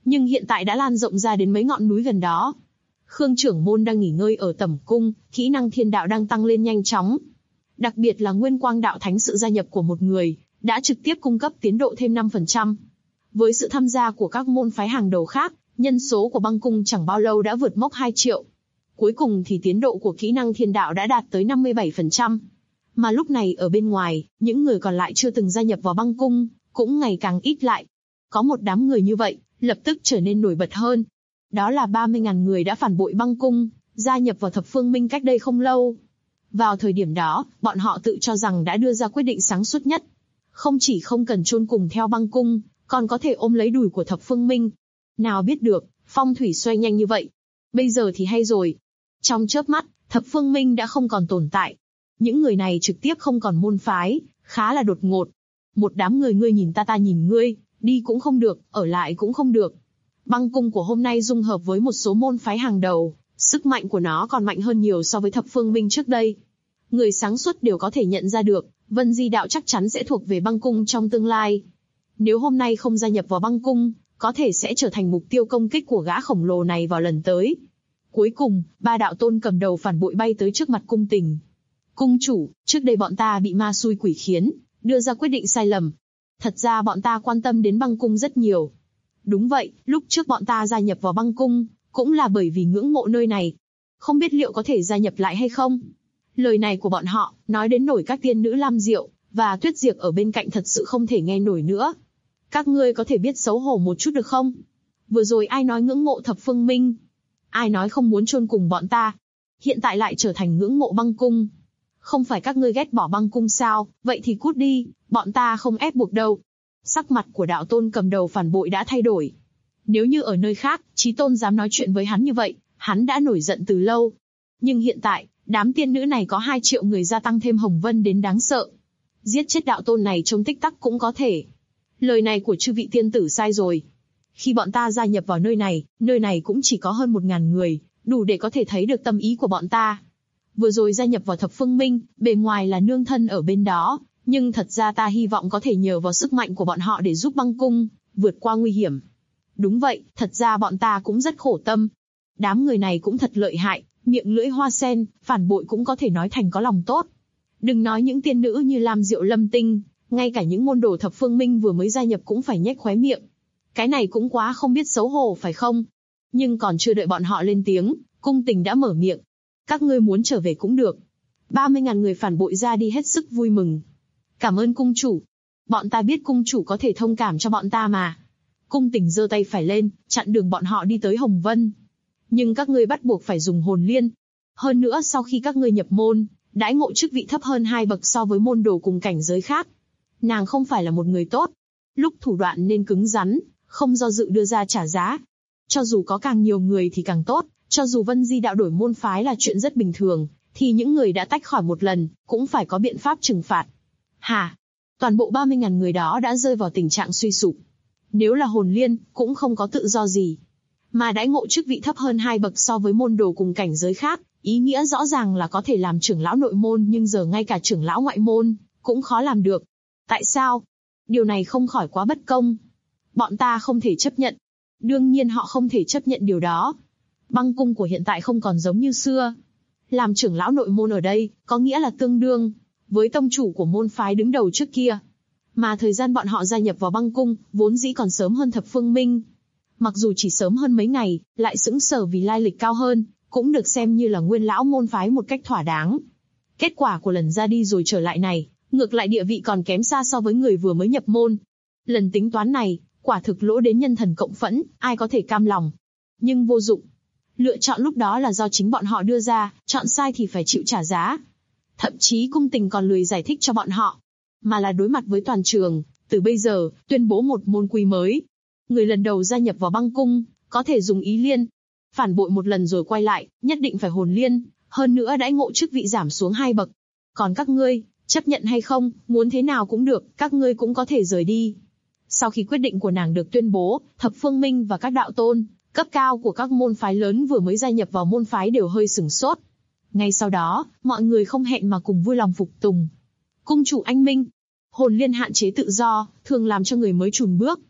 nhưng hiện tại đã lan rộng ra đến mấy ngọn núi gần đó. Khương trưởng môn đang nghỉ ngơi ở tẩm cung, kỹ năng thiên đạo đang tăng lên nhanh chóng. Đặc biệt là Nguyên Quang đạo thánh, sự gia nhập của một người đã trực tiếp cung cấp tiến độ thêm 5%. Với sự tham gia của các môn phái hàng đầu khác, nhân số của băng cung chẳng bao lâu đã vượt mốc 2 triệu. Cuối cùng thì tiến độ của kỹ năng thiên đạo đã đạt tới 57%. Mà lúc này ở bên ngoài, những người còn lại chưa từng gia nhập vào băng cung, cũng ngày càng ít lại. Có một đám người như vậy, lập tức trở nên nổi bật hơn. Đó là 30.000 người đã phản bội băng cung, gia nhập vào Thập Phương Minh cách đây không lâu. Vào thời điểm đó, bọn họ tự cho rằng đã đưa ra quyết định sáng suốt nhất. Không chỉ không cần chôn cùng theo băng cung, còn có thể ôm lấy đùi của Thập Phương Minh. Nào biết được, phong thủy xoay nhanh như vậy. Bây giờ thì hay rồi. Trong chớp mắt, Thập Phương Minh đã không còn tồn tại. Những người này trực tiếp không còn môn phái, khá là đột ngột. Một đám người ngươi nhìn ta nhìn ngươi, đi cũng không được, ở lại cũng không được. Băng cung của hôm nay dung hợp với một số môn phái hàng đầu, sức mạnh của nó còn mạnh hơn nhiều so với Thập Phương Minh trước đây. Người sáng suốt đều có thể nhận ra được, Vân Di đạo chắc chắn sẽ thuộc về băng cung trong tương lai. Nếu hôm nay không gia nhập vào băng cung, có thể sẽ trở thành mục tiêu công kích của gã khổng lồ này vào lần tới. Cuối cùng, 3 đạo tôn cầm đầu phản bội bay tới trước mặt cung tình. Cung chủ, trước đây bọn ta bị ma xui quỷ khiến, đưa ra quyết định sai lầm. Thật ra bọn ta quan tâm đến băng cung rất nhiều. Đúng vậy, lúc trước bọn ta gia nhập vào băng cung, cũng là bởi vì ngưỡng mộ nơi này. Không biết liệu có thể gia nhập lại hay không? Lời này của bọn họ, nói đến nổi các tiên nữ Lam Diệu và Tuyết Diệp ở bên cạnh thật sự không thể nghe nổi nữa. Các ngươi có thể biết xấu hổ một chút được không? Vừa rồi ai nói ngưỡng mộ Thập Phương Minh? Ai nói không muốn chôn cùng bọn ta? Hiện tại lại trở thành ngưỡng mộ băng cung. Không phải các ngươi ghét bỏ băng cung sao? Vậy thì cút đi, bọn ta không ép buộc đâu. Sắc mặt của đạo tôn cầm đầu phản bội đã thay đổi. Nếu như ở nơi khác, Chí Tôn dám nói chuyện với hắn như vậy, hắn đã nổi giận từ lâu. Nhưng hiện tại, đám tiên nữ này có 2 triệu người, gia tăng thêm Hồng Vân đến đáng sợ. Giết chết đạo tôn này trong tích tắc cũng có thể. Lời này của chư vị tiên tử sai rồi. Khi bọn ta gia nhập vào nơi này cũng chỉ có hơn 1.000 người, đủ để có thể thấy được tâm ý của bọn ta. Vừa rồi gia nhập vào Thập Phương Minh, bề ngoài là nương thân ở bên đó, nhưng thật ra ta hy vọng có thể nhờ vào sức mạnh của bọn họ để giúp băng cung vượt qua nguy hiểm. Đúng vậy, thật ra bọn ta cũng rất khổ tâm. Đám người này cũng thật lợi hại, miệng lưỡi hoa sen, phản bội cũng có thể nói thành có lòng tốt. Đừng nói những tiên nữ như Lam Diệu Lâm Tinh, ngay cả những môn đồ Thập Phương Minh vừa mới gia nhập cũng phải nhếch khóe miệng. Cái này cũng quá không biết xấu hổ phải không? Nhưng còn chưa đợi bọn họ lên tiếng, cung tình đã mở miệng. Các ngươi muốn trở về cũng được. 30.000 người phản bội ra đi hết sức vui mừng. Cảm ơn cung chủ. Bọn ta biết cung chủ có thể thông cảm cho bọn ta mà. Cung tình giơ tay phải lên, chặn đường bọn họ đi tới Hồng Vân. Nhưng các ngươi bắt buộc phải dùng hồn liên. Hơn nữa sau khi các ngươi nhập môn, đãi ngộ chức vị thấp hơn 2 bậc so với môn đồ cùng cảnh giới khác. Nàng không phải là một người tốt. Lúc thủ đoạn nên cứng rắn, không do dự đưa ra trả giá. Cho dù có càng nhiều người thì càng tốt, cho dù Vân Di đạo đổi môn phái là chuyện rất bình thường, thì những người đã tách khỏi một lần, cũng phải có biện pháp trừng phạt. Hả? Toàn bộ 30.000 người đó đã rơi vào tình trạng suy sụp. Nếu là hồn liên, cũng không có tự do gì. Mà đãi ngộ chức vị thấp hơn 2 bậc so với môn đồ cùng cảnh giới khác, ý nghĩa rõ ràng là có thể làm trưởng lão nội môn, nhưng giờ ngay cả trưởng lão ngoại môn cũng khó làm được. Tại sao? Điều này không khỏi quá bất công. Bọn ta không thể chấp nhận. Đương nhiên họ không thể chấp nhận điều đó. Băng cung của hiện tại không còn giống như xưa. Làm trưởng lão nội môn ở đây, có nghĩa là tương đương với tông chủ của môn phái đứng đầu trước kia. Mà thời gian bọn họ gia nhập vào băng cung, vốn dĩ còn sớm hơn Thập Phương Minh. Mặc dù chỉ sớm hơn mấy ngày, lại sững sờ vì lai lịch cao hơn, cũng được xem như là nguyên lão môn phái một cách thỏa đáng. Kết quả của lần ra đi rồi trở lại này, ngược lại địa vị còn kém xa so với người vừa mới nhập môn. Lần tính toán này, quả thực lỗ đến nhân thần cộng phẫn, ai có thể cam lòng. Nhưng vô dụng. Lựa chọn lúc đó là do chính bọn họ đưa ra, chọn sai thì phải chịu trả giá. Thậm chí cung tình còn lười giải thích cho bọn họ, mà là đối mặt với toàn trường, từ bây giờ, tuyên bố một môn quy mới. Người lần đầu gia nhập vào băng cung, có thể dùng ý liên. Phản bội một lần rồi quay lại, nhất định phải hồn liên, hơn nữa đãi ngộ chức vị giảm xuống 2 bậc. Còn các ngươi, chấp nhận hay không, muốn thế nào cũng được, các ngươi cũng có thể rời đi. Sau khi quyết định của nàng được tuyên bố, Thập Phương Minh và các đạo tôn cấp cao của các môn phái lớn vừa mới gia nhập vào môn phái đều hơi sửng sốt. Ngay sau đó, mọi người không hẹn mà cùng vui lòng phục tùng. Cung chủ anh minh, hồn liên hạn chế tự do, thường làm cho người mới chùn bước.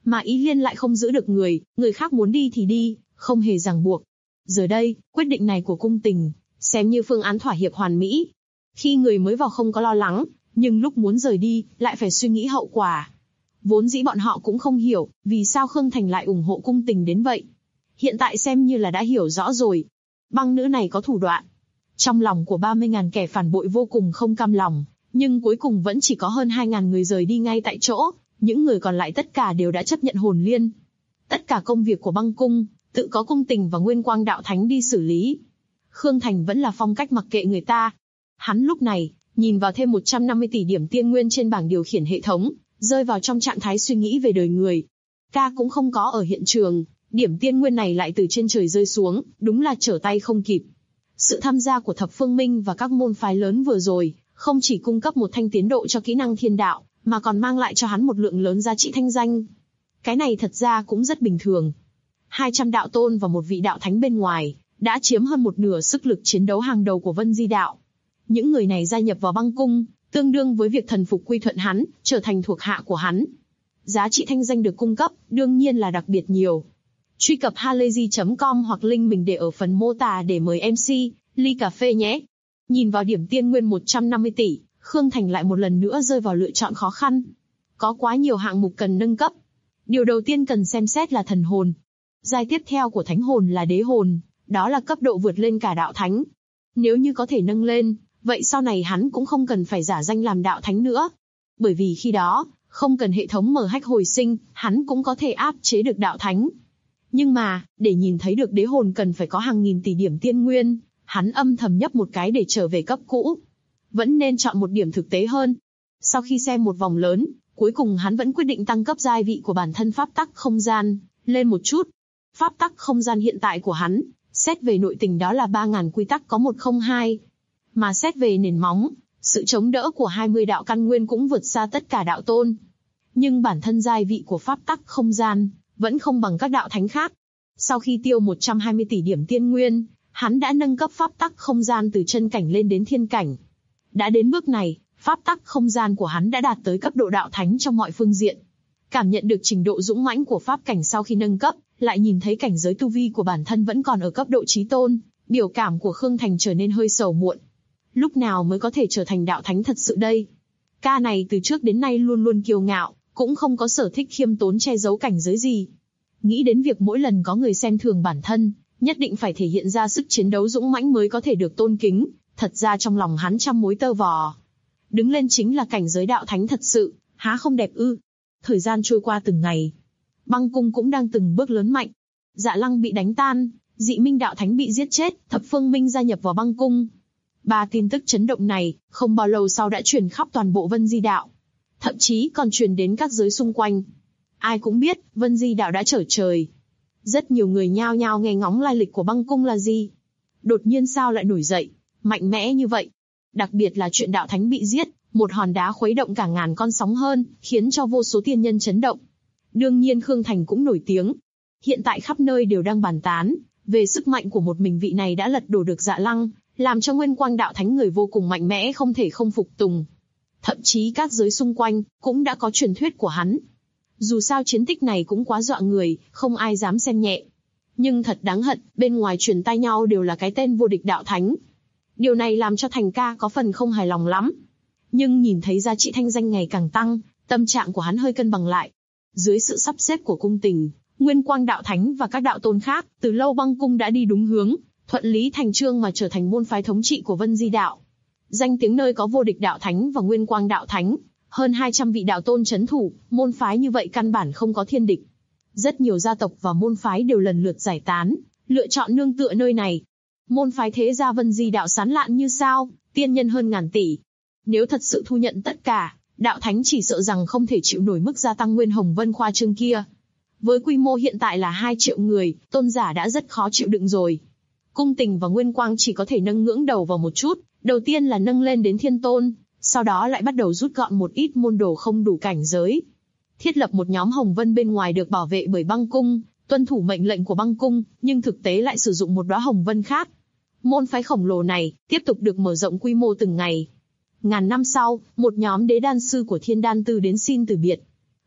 Mà Ý Liên lại không giữ được người khác muốn đi thì đi, không hề ràng buộc. Giờ đây, quyết định này của cung tình, xem như phương án thỏa hiệp hoàn mỹ. Khi người mới vào không có lo lắng, nhưng lúc muốn rời đi, lại phải suy nghĩ hậu quả. Vốn dĩ bọn họ cũng không hiểu, vì sao Khương Thành lại ủng hộ cung tình đến vậy. Hiện tại xem như là đã hiểu rõ rồi. Băng nữ này có thủ đoạn. Trong lòng của 30.000 kẻ phản bội vô cùng không cam lòng, nhưng cuối cùng vẫn chỉ có hơn 2.000 người rời đi ngay tại chỗ, những người còn lại tất cả đều đã chấp nhận hồn liên. Tất cả công việc của băng cung, tự có cung tình và Nguyên Quang Đạo Thánh đi xử lý. Khương Thành vẫn là phong cách mặc kệ người ta. Hắn lúc này, nhìn vào thêm 150 tỷ điểm tiên nguyên trên bảng điều khiển hệ thống, rơi vào trong trạng thái suy nghĩ về đời người. Ca cũng không có ở hiện trường, điểm tiên nguyên này lại từ trên trời rơi xuống, đúng là trở tay không kịp. Sự tham gia của Thập Phương Minh và các môn phái lớn vừa rồi, không chỉ cung cấp một thanh tiến độ cho kỹ năng thiên đạo, mà còn mang lại cho hắn một lượng lớn giá trị thanh danh. Cái này thật ra cũng rất bình thường. 200 đạo tôn và một vị đạo thánh bên ngoài, đã chiếm hơn một nửa sức lực chiến đấu hàng đầu của Vân Di Đạo. Những người này gia nhập vào băng cung, tương đương với việc thần phục quy thuận hắn, trở thành thuộc hạ của hắn. Giá trị thanh danh được cung cấp, đương nhiên là đặc biệt nhiều. Truy cập halayzi.com hoặc link mình để ở phần mô tả để mời MC, ly cà phê nhé. Nhìn vào điểm tiên nguyên 150 tỷ, Khương Thành lại một lần nữa rơi vào lựa chọn khó khăn. Có quá nhiều hạng mục cần nâng cấp. Điều đầu tiên cần xem xét là thần hồn. Giai tiếp theo của thánh hồn là đế hồn, đó là cấp độ vượt lên cả đạo thánh. Nếu như có thể nâng lên, vậy sau này hắn cũng không cần phải giả danh làm đạo thánh nữa. Bởi vì khi đó, không cần hệ thống mở hách hồi sinh, hắn cũng có thể áp chế được đạo thánh. Nhưng mà, để nhìn thấy được đế hồn cần phải có hàng nghìn tỷ điểm tiên nguyên, hắn âm thầm nhấp một cái để trở về cấp cũ. Vẫn nên chọn một điểm thực tế hơn. Sau khi xem một vòng lớn, cuối cùng hắn vẫn quyết định tăng cấp giai vị của bản thân pháp tắc không gian lên một chút. Pháp tắc không gian hiện tại của hắn, xét về nội tình đó là 3.000 quy tắc có 102. Mà xét về nền móng, sự chống đỡ của 20 đạo căn nguyên cũng vượt xa tất cả đạo tôn. Nhưng bản thân giai vị của pháp tắc không gian, vẫn không bằng các đạo thánh khác. Sau khi tiêu 120 tỷ điểm tiên nguyên, hắn đã nâng cấp pháp tắc không gian từ chân cảnh lên đến thiên cảnh. Đã đến bước này, pháp tắc không gian của hắn đã đạt tới cấp độ đạo thánh trong mọi phương diện. Cảm nhận được trình độ dũng mãnh của pháp cảnh sau khi nâng cấp, lại nhìn thấy cảnh giới tu vi của bản thân vẫn còn ở cấp độ chí tôn, biểu cảm của Khương Thành trở nên hơi sầu muộn. Lúc nào mới có thể trở thành đạo thánh thật sự đây? Ca này từ trước đến nay luôn luôn kiêu ngạo, cũng không có sở thích khiêm tốn che giấu cảnh giới gì. Nghĩ đến việc mỗi lần có người xem thường bản thân, nhất định phải thể hiện ra sức chiến đấu dũng mãnh mới có thể được tôn kính, thật ra trong lòng hắn trăm mối tơ vò. Đứng lên chính là cảnh giới đạo thánh thật sự, há không đẹp ư? Thời gian trôi qua từng ngày, băng cung cũng đang từng bước lớn mạnh. Dạ Lăng bị đánh tan, Dị Minh đạo thánh bị giết chết, Thập Phương Minh gia nhập vào băng cung. 3 tin tức chấn động này, không bao lâu sau đã truyền khắp toàn bộ Vân Di Đạo. Thậm chí còn truyền đến các giới xung quanh. Ai cũng biết, Vân Di Đạo đã trở trời. Rất nhiều người nhao nhao nghe ngóng lai lịch của băng cung là gì. Đột nhiên sao lại nổi dậy, mạnh mẽ như vậy. Đặc biệt là chuyện đạo thánh bị giết, một hòn đá khuấy động cả ngàn con sóng hơn, khiến cho vô số tiên nhân chấn động. Đương nhiên Khương Thành cũng nổi tiếng. Hiện tại khắp nơi đều đang bàn tán về sức mạnh của một mình vị này đã lật đổ được Dạ Lăng, làm cho Nguyên Quang đạo thánh người vô cùng mạnh mẽ không thể không phục tùng. Thậm chí các giới xung quanh cũng đã có truyền thuyết của hắn. Dù sao chiến tích này cũng quá dọa người, không ai dám xem nhẹ. Nhưng thật đáng hận, bên ngoài truyền tai nhau đều là cái tên vô địch đạo thánh. Điều này làm cho Thành ca có phần không hài lòng lắm. Nhưng nhìn thấy giá trị thanh danh ngày càng tăng, tâm trạng của hắn hơi cân bằng lại. Dưới sự sắp xếp của cung tình, Nguyên Quang đạo thánh và các đạo tôn khác, từ lâu băng cung đã đi đúng hướng, thuận lý thành chương mà trở thành môn phái thống trị của Vân Di Đạo. Danh tiếng nơi có vô địch đạo thánh và Nguyên Quang đạo thánh, hơn 200 vị đạo tôn chấn thủ, môn phái như vậy căn bản không có thiên địch. Rất nhiều gia tộc và môn phái đều lần lượt giải tán, lựa chọn nương tựa nơi này. Môn phái thế gia Vân Di Đạo sán lạn như sao, tiên nhân hơn ngàn tỷ. Nếu thật sự thu nhận tất cả, đạo thánh chỉ sợ rằng không thể chịu nổi mức gia tăng Nguyên Hồng Vân khoa trương kia. Với quy mô hiện tại là 2 triệu người, tôn giả đã rất khó chịu đựng rồi. Cung tình và Nguyên Quang chỉ có thể nâng ngưỡng đầu vào một chút, đầu tiên là nâng lên đến thiên tôn, sau đó lại bắt đầu rút gọn một ít môn đồ không đủ cảnh giới. Thiết lập một nhóm Hồng Vân bên ngoài được bảo vệ bởi băng cung, tuân thủ mệnh lệnh của băng cung, nhưng thực tế lại sử dụng một đóa Hồng Vân khác. Môn phái khổng lồ này, tiếp tục được mở rộng quy mô từng ngày. Ngàn năm sau, một nhóm đế đan sư của Thiên Đan Tư đến xin từ biệt.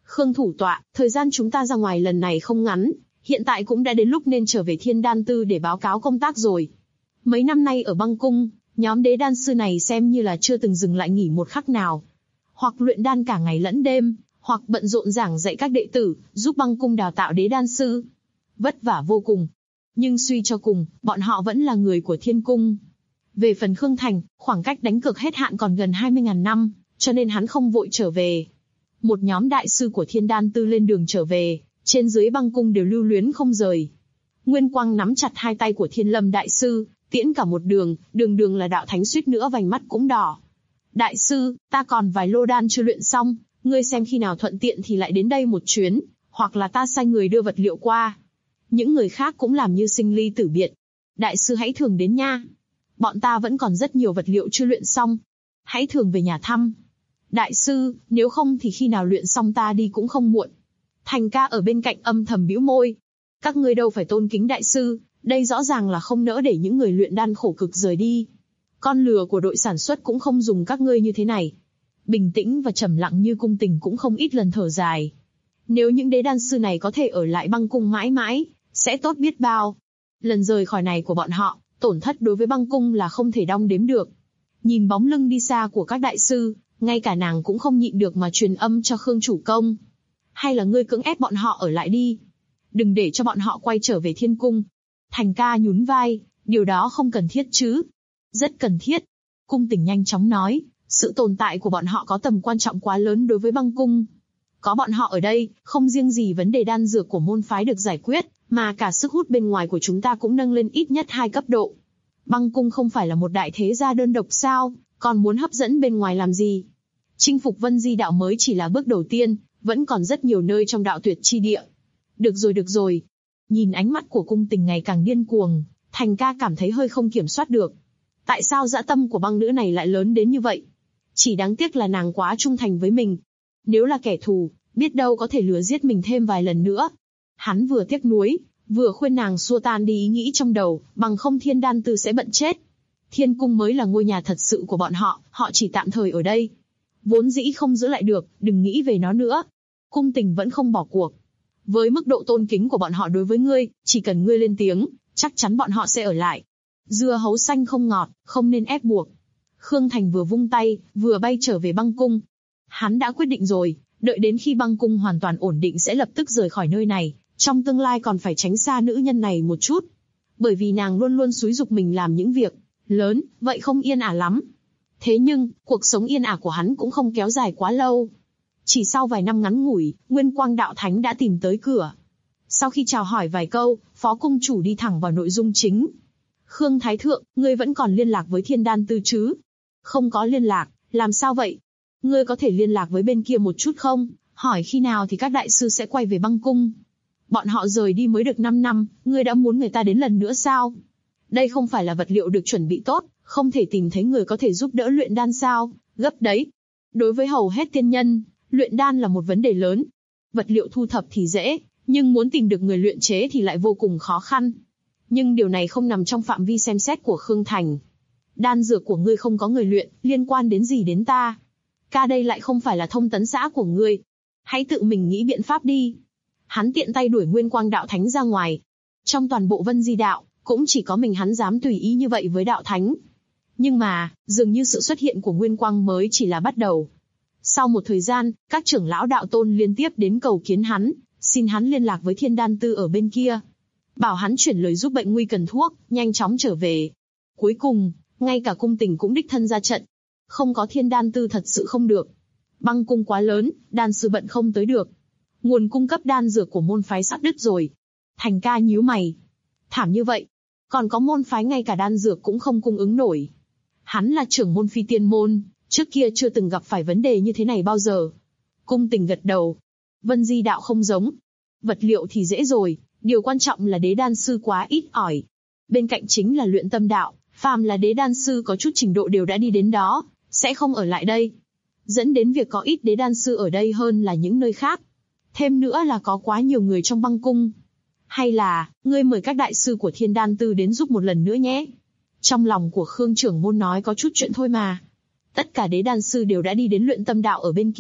Khương thủ tọa, thời gian chúng ta ra ngoài lần này không ngắn, hiện tại cũng đã đến lúc nên trở về Thiên Đan Tư để báo cáo công tác rồi. Mấy năm nay ở băng cung, nhóm đế đan sư này xem như là chưa từng dừng lại nghỉ một khắc nào. Hoặc luyện đan cả ngày lẫn đêm, hoặc bận rộn giảng dạy các đệ tử, giúp băng cung đào tạo đế đan sư. Vất vả vô cùng. Nhưng suy cho cùng, bọn họ vẫn là người của Thiên Cung. Về phần Khương Thành, khoảng cách đánh cược hết hạn còn gần 20.000 năm, cho nên hắn không vội trở về. Một nhóm đại sư của Thiên Đan Tư lên đường trở về, trên dưới băng cung đều lưu luyến không rời. Nguyên Quang nắm chặt hai tay của Thiên Lâm đại sư, tiễn cả một đường, đường là đạo thánh suýt nữa vành mắt cũng đỏ. Đại sư, ta còn vài lô đan chưa luyện xong, ngươi xem khi nào thuận tiện thì lại đến đây một chuyến, hoặc là ta sai người đưa vật liệu qua. Những người khác cũng làm như sinh ly tử biệt. Đại sư hãy thường đến nha. Bọn ta vẫn còn rất nhiều vật liệu chưa luyện xong. Hãy thường về nhà thăm. Đại sư, nếu không thì khi nào luyện xong ta đi cũng không muộn. Thành ca ở bên cạnh âm thầm bĩu môi. Các ngươi đâu phải tôn kính đại sư, đây rõ ràng là không nỡ để những người luyện đan khổ cực rời đi. Con lừa của đội sản xuất cũng không dùng các ngươi như thế này. Bình tĩnh và trầm lặng như Cung Tình cũng không ít lần thở dài. Nếu những đế đan sư này có thể ở lại băng cung mãi mãi, sẽ tốt biết bao. Lần rời khỏi này của bọn họ, tổn thất đối với băng cung là không thể đong đếm được. Nhìn bóng lưng đi xa của các đại sư, ngay cả nàng cũng không nhịn được mà truyền âm cho Khương chủ công. Hay là ngươi cưỡng ép bọn họ ở lại đi. Đừng để cho bọn họ quay trở về Thiên Cung. Thành ca nhún vai, điều đó không cần thiết chứ. Rất cần thiết. Cung Tình nhanh chóng nói, sự tồn tại của bọn họ có tầm quan trọng quá lớn đối với băng cung. Có bọn họ ở đây, không riêng gì vấn đề đan dược của môn phái được giải quyết, mà cả sức hút bên ngoài của chúng ta cũng nâng lên ít nhất 2 cấp độ. Băng cung không phải là một đại thế gia đơn độc sao, còn muốn hấp dẫn bên ngoài làm gì? Chinh phục Vân Di đạo mới chỉ là bước đầu tiên, vẫn còn rất nhiều nơi trong đạo tuyệt chi địa. Được rồi. Nhìn ánh mắt của Cung Tình ngày càng điên cuồng, Thành ca cảm thấy hơi không kiểm soát được. Tại sao dã tâm của băng nữ này lại lớn đến như vậy? Chỉ đáng tiếc là nàng quá trung thành với mình. Nếu là kẻ thù, biết đâu có thể lừa giết mình thêm vài lần nữa. Hắn vừa tiếc nuối, vừa khuyên nàng xua tan đi ý nghĩ trong đầu, bằng không Thiên Đan Tư sẽ bận chết. Thiên Cung mới là ngôi nhà thật sự của bọn họ, họ chỉ tạm thời ở đây. Vốn dĩ không giữ lại được, đừng nghĩ về nó nữa. Cung Tình vẫn không bỏ cuộc. Với mức độ tôn kính của bọn họ đối với ngươi, chỉ cần ngươi lên tiếng, chắc chắn bọn họ sẽ ở lại. Dưa hấu xanh không ngọt, không nên ép buộc. Khương Thành vừa vung tay, vừa bay trở về băng cung. Hắn đã quyết định rồi, đợi đến khi băng cung hoàn toàn ổn định sẽ lập tức rời khỏi nơi này, trong tương lai còn phải tránh xa nữ nhân này một chút. Bởi vì nàng luôn luôn xúi giục mình làm những việc lớn, vậy không yên ả lắm. Thế nhưng, cuộc sống yên ả của hắn cũng không kéo dài quá lâu. Chỉ sau vài năm ngắn ngủi, Nguyên Quang đạo thánh đã tìm tới cửa. Sau khi chào hỏi vài câu, phó cung chủ đi thẳng vào nội dung chính. Khương Thái Thượng, ngươi vẫn còn liên lạc với Thiên Đan Tư chứ? Không có liên lạc, làm sao vậy? Ngươi có thể liên lạc với bên kia một chút không? Hỏi khi nào thì các đại sư sẽ quay về băng cung? Bọn họ rời đi mới được 5 năm, ngươi đã muốn người ta đến lần nữa sao? Đây không phải là vật liệu được chuẩn bị tốt, không thể tìm thấy người có thể giúp đỡ luyện đan sao? Gấp đấy. Đối với hầu hết tiên nhân, luyện đan là một vấn đề lớn. Vật liệu thu thập thì dễ, nhưng muốn tìm được người luyện chế thì lại vô cùng khó khăn. Nhưng điều này không nằm trong phạm vi xem xét của Khương Thành. Đan dược của ngươi không có người luyện, liên quan đến gì đến ta? Ca đây lại không phải là thông tấn xã của ngươi. Hãy tự mình nghĩ biện pháp đi. Hắn tiện tay đuổi Nguyên Quang đạo thánh ra ngoài. Trong toàn bộ Vân Di đạo, cũng chỉ có mình hắn dám tùy ý như vậy với đạo thánh. Nhưng mà, dường như sự xuất hiện của Nguyên Quang mới chỉ là bắt đầu. Sau một thời gian, các trưởng lão đạo tôn liên tiếp đến cầu kiến hắn, xin hắn liên lạc với Thiên Đan Tư ở bên kia. Bảo hắn chuyển lời giúp bệnh nguy cần thuốc, nhanh chóng trở về. Cuối cùng, ngay cả Cung Tình cũng đích thân ra trận. Không có Thiên Đan Tư thật sự không được. Băng cung quá lớn, đan sư bận không tới được. Nguồn cung cấp đan dược của môn phái sắp đứt rồi. Thành ca nhíu mày. Thảm như vậy. Còn có môn phái ngay cả đan dược cũng không cung ứng nổi. Hắn là trưởng môn Phi Tiên môn, trước kia chưa từng gặp phải vấn đề như thế này bao giờ. Cung Tình gật đầu. Vân Di đạo không giống. Vật liệu thì dễ rồi, điều quan trọng là đế đan sư quá ít ỏi. Bên cạnh chính là luyện tâm đạo, phàm là đế đan sư có chút trình độ đều đã đi đến đó, sẽ không ở lại đây. Dẫn đến việc có ít đế đan sư ở đây hơn là những nơi khác. Thêm nữa là có quá nhiều người trong băng cung. Hay là, ngươi mời các đại sư của Thiên Đan Tư đến giúp một lần nữa nhé. Trong lòng của Khương trưởng môn nói có chút chuyện thôi mà. Tất cả đế đan sư đều đã đi đến luyện tâm đạo ở bên kia,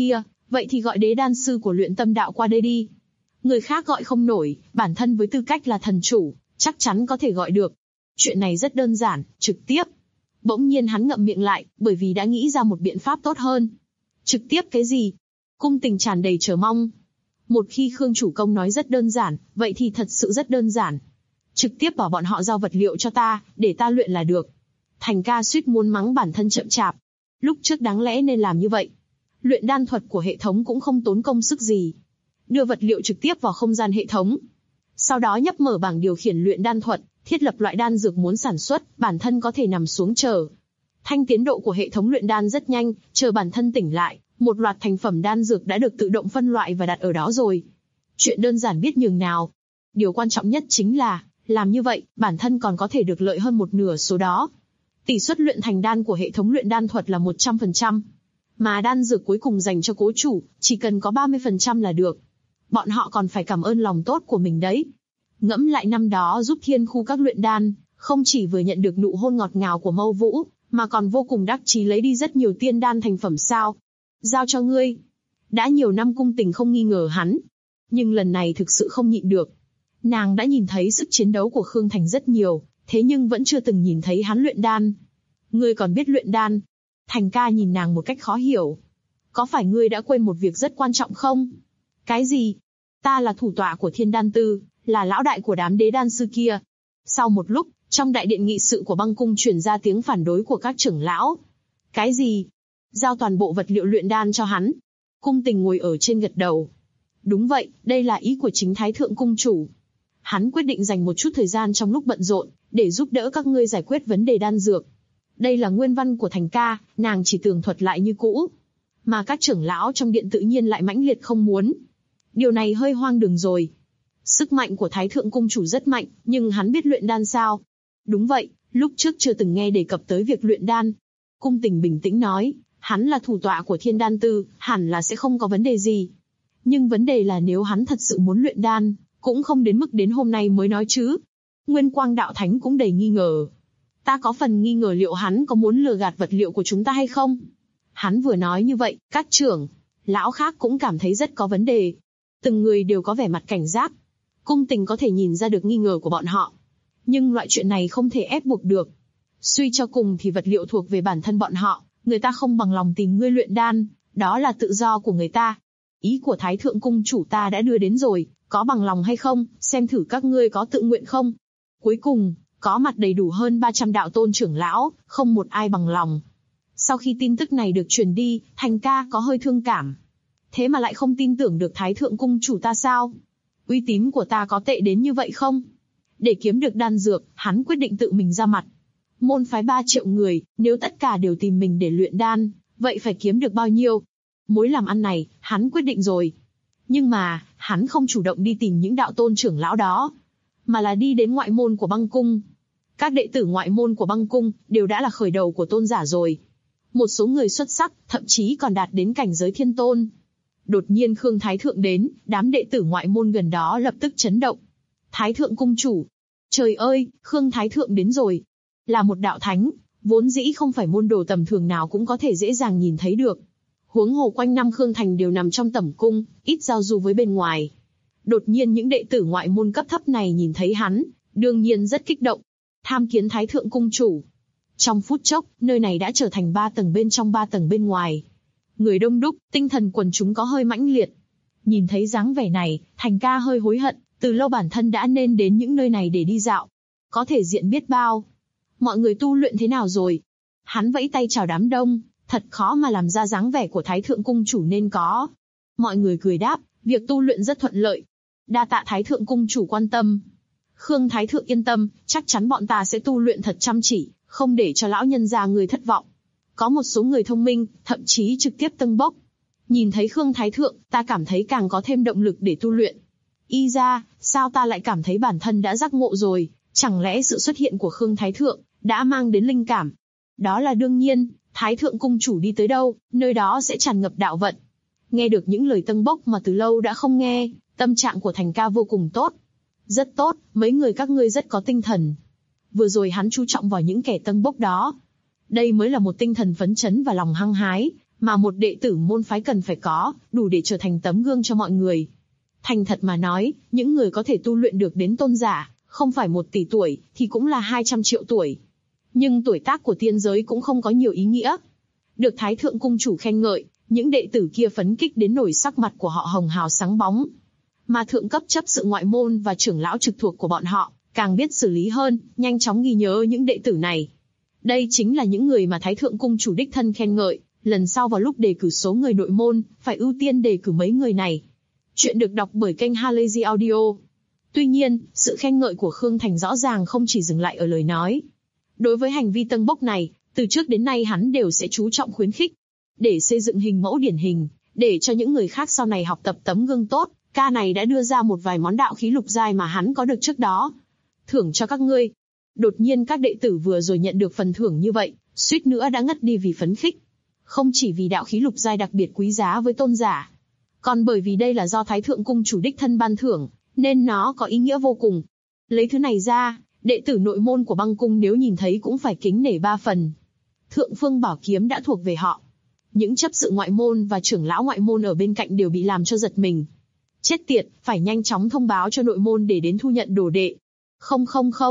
Vậy thì gọi đế đan sư của luyện tâm đạo qua đây đi. Người khác gọi không nổi, bản thân với tư cách là thần chủ, chắc chắn có thể gọi được. Chuyện này rất đơn giản, trực tiếp. Bỗng nhiên hắn ngậm miệng lại, bởi vì đã nghĩ ra một biện pháp tốt hơn. Trực tiếp cái gì? Cung Tình tràn đầy chờ mong. Một khi Khương chủ công nói rất đơn giản, vậy thì thật sự rất đơn giản. Trực tiếp bảo bọn họ giao vật liệu cho ta, để ta luyện là được. Thành ca suýt muốn mắng bản thân chậm chạp. Lúc trước đáng lẽ nên làm như vậy. Luyện đan thuật của hệ thống cũng không tốn công sức gì. Đưa vật liệu trực tiếp vào không gian hệ thống. Sau đó nhấp mở bảng điều khiển luyện đan thuật, thiết lập loại đan dược muốn sản xuất, bản thân có thể nằm xuống chờ. Thanh tiến độ của hệ thống luyện đan rất nhanh, chờ bản thân tỉnh lại, một loạt thành phẩm đan dược đã được tự động phân loại và đặt ở đó rồi. Chuyện đơn giản biết nhường nào. Điều quan trọng nhất chính là, làm như vậy, bản thân còn có thể được lợi hơn một nửa số đó. Tỷ suất luyện thành đan của hệ thống luyện đan thuật là 100%. Mà đan dược cuối cùng dành cho cố chủ, chỉ cần có 30% là được. Bọn họ còn phải cảm ơn lòng tốt của mình đấy. Ngẫm lại năm đó giúp thiên khu các luyện đan, không chỉ vừa nhận được nụ hôn ngọt ngào của Mâu Vũ, mà còn vô cùng đắc chí lấy đi rất nhiều tiên đan thành phẩm sao. Giao cho ngươi. Đã nhiều năm Cung Tình không nghi ngờ hắn. Nhưng lần này thực sự không nhịn được. Nàng đã nhìn thấy sức chiến đấu của Khương Thành rất nhiều, thế nhưng vẫn chưa từng nhìn thấy hắn luyện đan. Ngươi còn biết luyện đan? Thành ca nhìn nàng một cách khó hiểu. Có phải ngươi đã quên một việc rất quan trọng không? Cái gì? Ta là thủ tọa của Thiên Đan Tư, là lão đại của đám đế đan sư kia. Sau một lúc, trong đại điện nghị sự của băng cung truyền ra tiếng phản đối của các trưởng lão. Cái gì? Giao toàn bộ vật liệu luyện đan cho hắn. Cung Tình ngồi ở trên gật đầu. Đúng vậy, đây là ý của chính Thái Thượng Cung Chủ. Hắn quyết định dành một chút thời gian trong lúc bận rộn, để giúp đỡ các ngươi giải quyết vấn đề đan dược. Đây là nguyên văn của Thành ca, nàng chỉ tường thuật lại như cũ. Mà các trưởng lão trong điện tự nhiên lại mãnh liệt không muốn. Điều này hơi hoang đường rồi. Sức mạnh của Thái Thượng Cung Chủ rất mạnh, nhưng hắn biết luyện đan sao? Đúng vậy, lúc trước chưa từng nghe đề cập tới việc luyện đan. Cung Tình bình tĩnh nói, hắn là thủ tọa của Thiên Đan Tư, hẳn là sẽ không có vấn đề gì. Nhưng vấn đề là nếu hắn thật sự muốn luyện đan, cũng không đến mức đến hôm nay mới nói chứ. Nguyên Quang Đạo Thánh cũng đầy nghi ngờ. Ta có phần nghi ngờ liệu hắn có muốn lừa gạt vật liệu của chúng ta hay không? Hắn vừa nói như vậy, các trưởng lão khác cũng cảm thấy rất có vấn đề. Từng người đều có vẻ mặt cảnh giác. Cung Tình có thể nhìn ra được nghi ngờ của bọn họ. Nhưng loại chuyện này không thể ép buộc được. Suy cho cùng thì vật liệu thuộc về bản thân bọn họ, người ta không bằng lòng tìm ngươi luyện đan, đó là tự do của người ta. Ý của Thái Thượng Cung Chủ ta đã đưa đến rồi, có bằng lòng hay không, xem thử các ngươi có tự nguyện không. Cuối cùng, có mặt đầy đủ hơn 300 đạo tôn trưởng lão, không một ai bằng lòng. Sau khi tin tức này được truyền đi, Thành ca có hơi thương cảm. Thế mà lại không tin tưởng được Thái Thượng Cung Chủ ta sao? Uy tín của ta có tệ đến như vậy không? Để kiếm được đan dược, hắn quyết định tự mình ra mặt. Môn phái 3 triệu người, nếu tất cả đều tìm mình để luyện đan, vậy phải kiếm được bao nhiêu? Mối làm ăn này, hắn quyết định rồi. Nhưng mà, hắn không chủ động đi tìm những đạo tôn trưởng lão đó, mà là đi đến ngoại môn của băng cung. Các đệ tử ngoại môn của băng cung, đều đã là khởi đầu của tôn giả rồi. Một số người xuất sắc, thậm chí còn đạt đến cảnh giới thiên tôn. Đột nhiên Khương Thái Thượng đến, đám đệ tử ngoại môn gần đó lập tức chấn động. Thái Thượng Cung Chủ. Trời ơi, Khương Thái Thượng đến rồi. Là một đạo thánh, vốn dĩ không phải môn đồ tầm thường nào cũng có thể dễ dàng nhìn thấy được. Huống hồ quanh năm Khương Thành đều nằm trong tẩm cung, ít giao du với bên ngoài. Đột nhiên những đệ tử ngoại môn cấp thấp này nhìn thấy hắn, đương nhiên rất kích động. Tham kiến Thái Thượng Cung Chủ. Trong phút chốc, nơi này đã trở thành 3 tầng bên trong 3 tầng bên ngoài. Người đông đúc, tinh thần quần chúng có hơi mãnh liệt. Nhìn thấy dáng vẻ này, Thành ca hơi hối hận, từ lâu bản thân đã nên đến những nơi này để đi dạo. Có thể diện biết bao. Mọi người tu luyện thế nào rồi? Hắn vẫy tay chào đám đông, thật khó mà làm ra dáng vẻ của Thái Thượng Cung Chủ nên có. Mọi người cười đáp, việc tu luyện rất thuận lợi. Đa tạ Thái Thượng Cung Chủ quan tâm. Khương Thái Thượng yên tâm, chắc chắn bọn ta sẽ tu luyện thật chăm chỉ, không để cho lão nhân gia người thất vọng. Có một số người thông minh, thậm chí trực tiếp tâng bốc. Nhìn thấy Khương Thái Thượng, ta cảm thấy càng có thêm động lực để tu luyện. Y ra, sao ta lại cảm thấy bản thân đã giác ngộ rồi, chẳng lẽ sự xuất hiện của Khương Thái Thượng đã mang đến linh cảm? Đó là đương nhiên, Thái Thượng Cung Chủ đi tới đâu, nơi đó sẽ tràn ngập đạo vận. Nghe được những lời tâng bốc mà từ lâu đã không nghe, tâm trạng của Thành ca vô cùng tốt. Rất tốt, mấy người các ngươi rất có tinh thần. Vừa rồi hắn chú trọng vào những kẻ tâng bốc đó. Đây mới là một tinh thần phấn chấn và lòng hăng hái, mà một đệ tử môn phái cần phải có, đủ để trở thành tấm gương cho mọi người. Thành thật mà nói, những người có thể tu luyện được đến tôn giả, không phải 1 tỷ tuổi, thì cũng là 200 triệu tuổi. Nhưng tuổi tác của tiên giới cũng không có nhiều ý nghĩa. Được Thái Thượng Cung Chủ khen ngợi, những đệ tử kia phấn kích đến nổi sắc mặt của họ hồng hào sáng bóng. Mà thượng cấp chấp sự ngoại môn và trưởng lão trực thuộc của bọn họ, càng biết xử lý hơn, nhanh chóng ghi nhớ những đệ tử này. Đây chính là những người mà Thái Thượng Cung Chủ đích thân khen ngợi, lần sau vào lúc đề cử số người nội môn, phải ưu tiên đề cử mấy người này. Chuyện được đọc bởi kênh Halazy Audio. Tuy nhiên, sự khen ngợi của Khương Thành rõ ràng không chỉ dừng lại ở lời nói. Đối với hành vi tâng bốc này, từ trước đến nay hắn đều sẽ chú trọng khuyến khích. Để xây dựng hình mẫu điển hình, để cho những người khác sau này học tập tấm gương tốt, ca này đã đưa ra một vài món đạo khí lục giai mà hắn có được trước đó. Thưởng cho các ngươi. Đột nhiên các đệ tử vừa rồi nhận được phần thưởng như vậy, suýt nữa đã ngất đi vì phấn khích. Không chỉ vì đạo khí lục giai đặc biệt quý giá với tôn giả, còn bởi vì đây là do Thái Thượng Cung Chủ đích thân ban thưởng, nên nó có ý nghĩa vô cùng. Lấy thứ này ra, đệ tử nội môn của Băng Cung nếu nhìn thấy cũng phải kính nể 3 phần. Thượng Phương Bảo Kiếm đã thuộc về họ. Những chấp sự ngoại môn và trưởng lão ngoại môn ở bên cạnh đều bị làm cho giật mình. Chết tiệt, phải nhanh chóng thông báo cho nội môn để đến thu nhận đồ đệ. Không,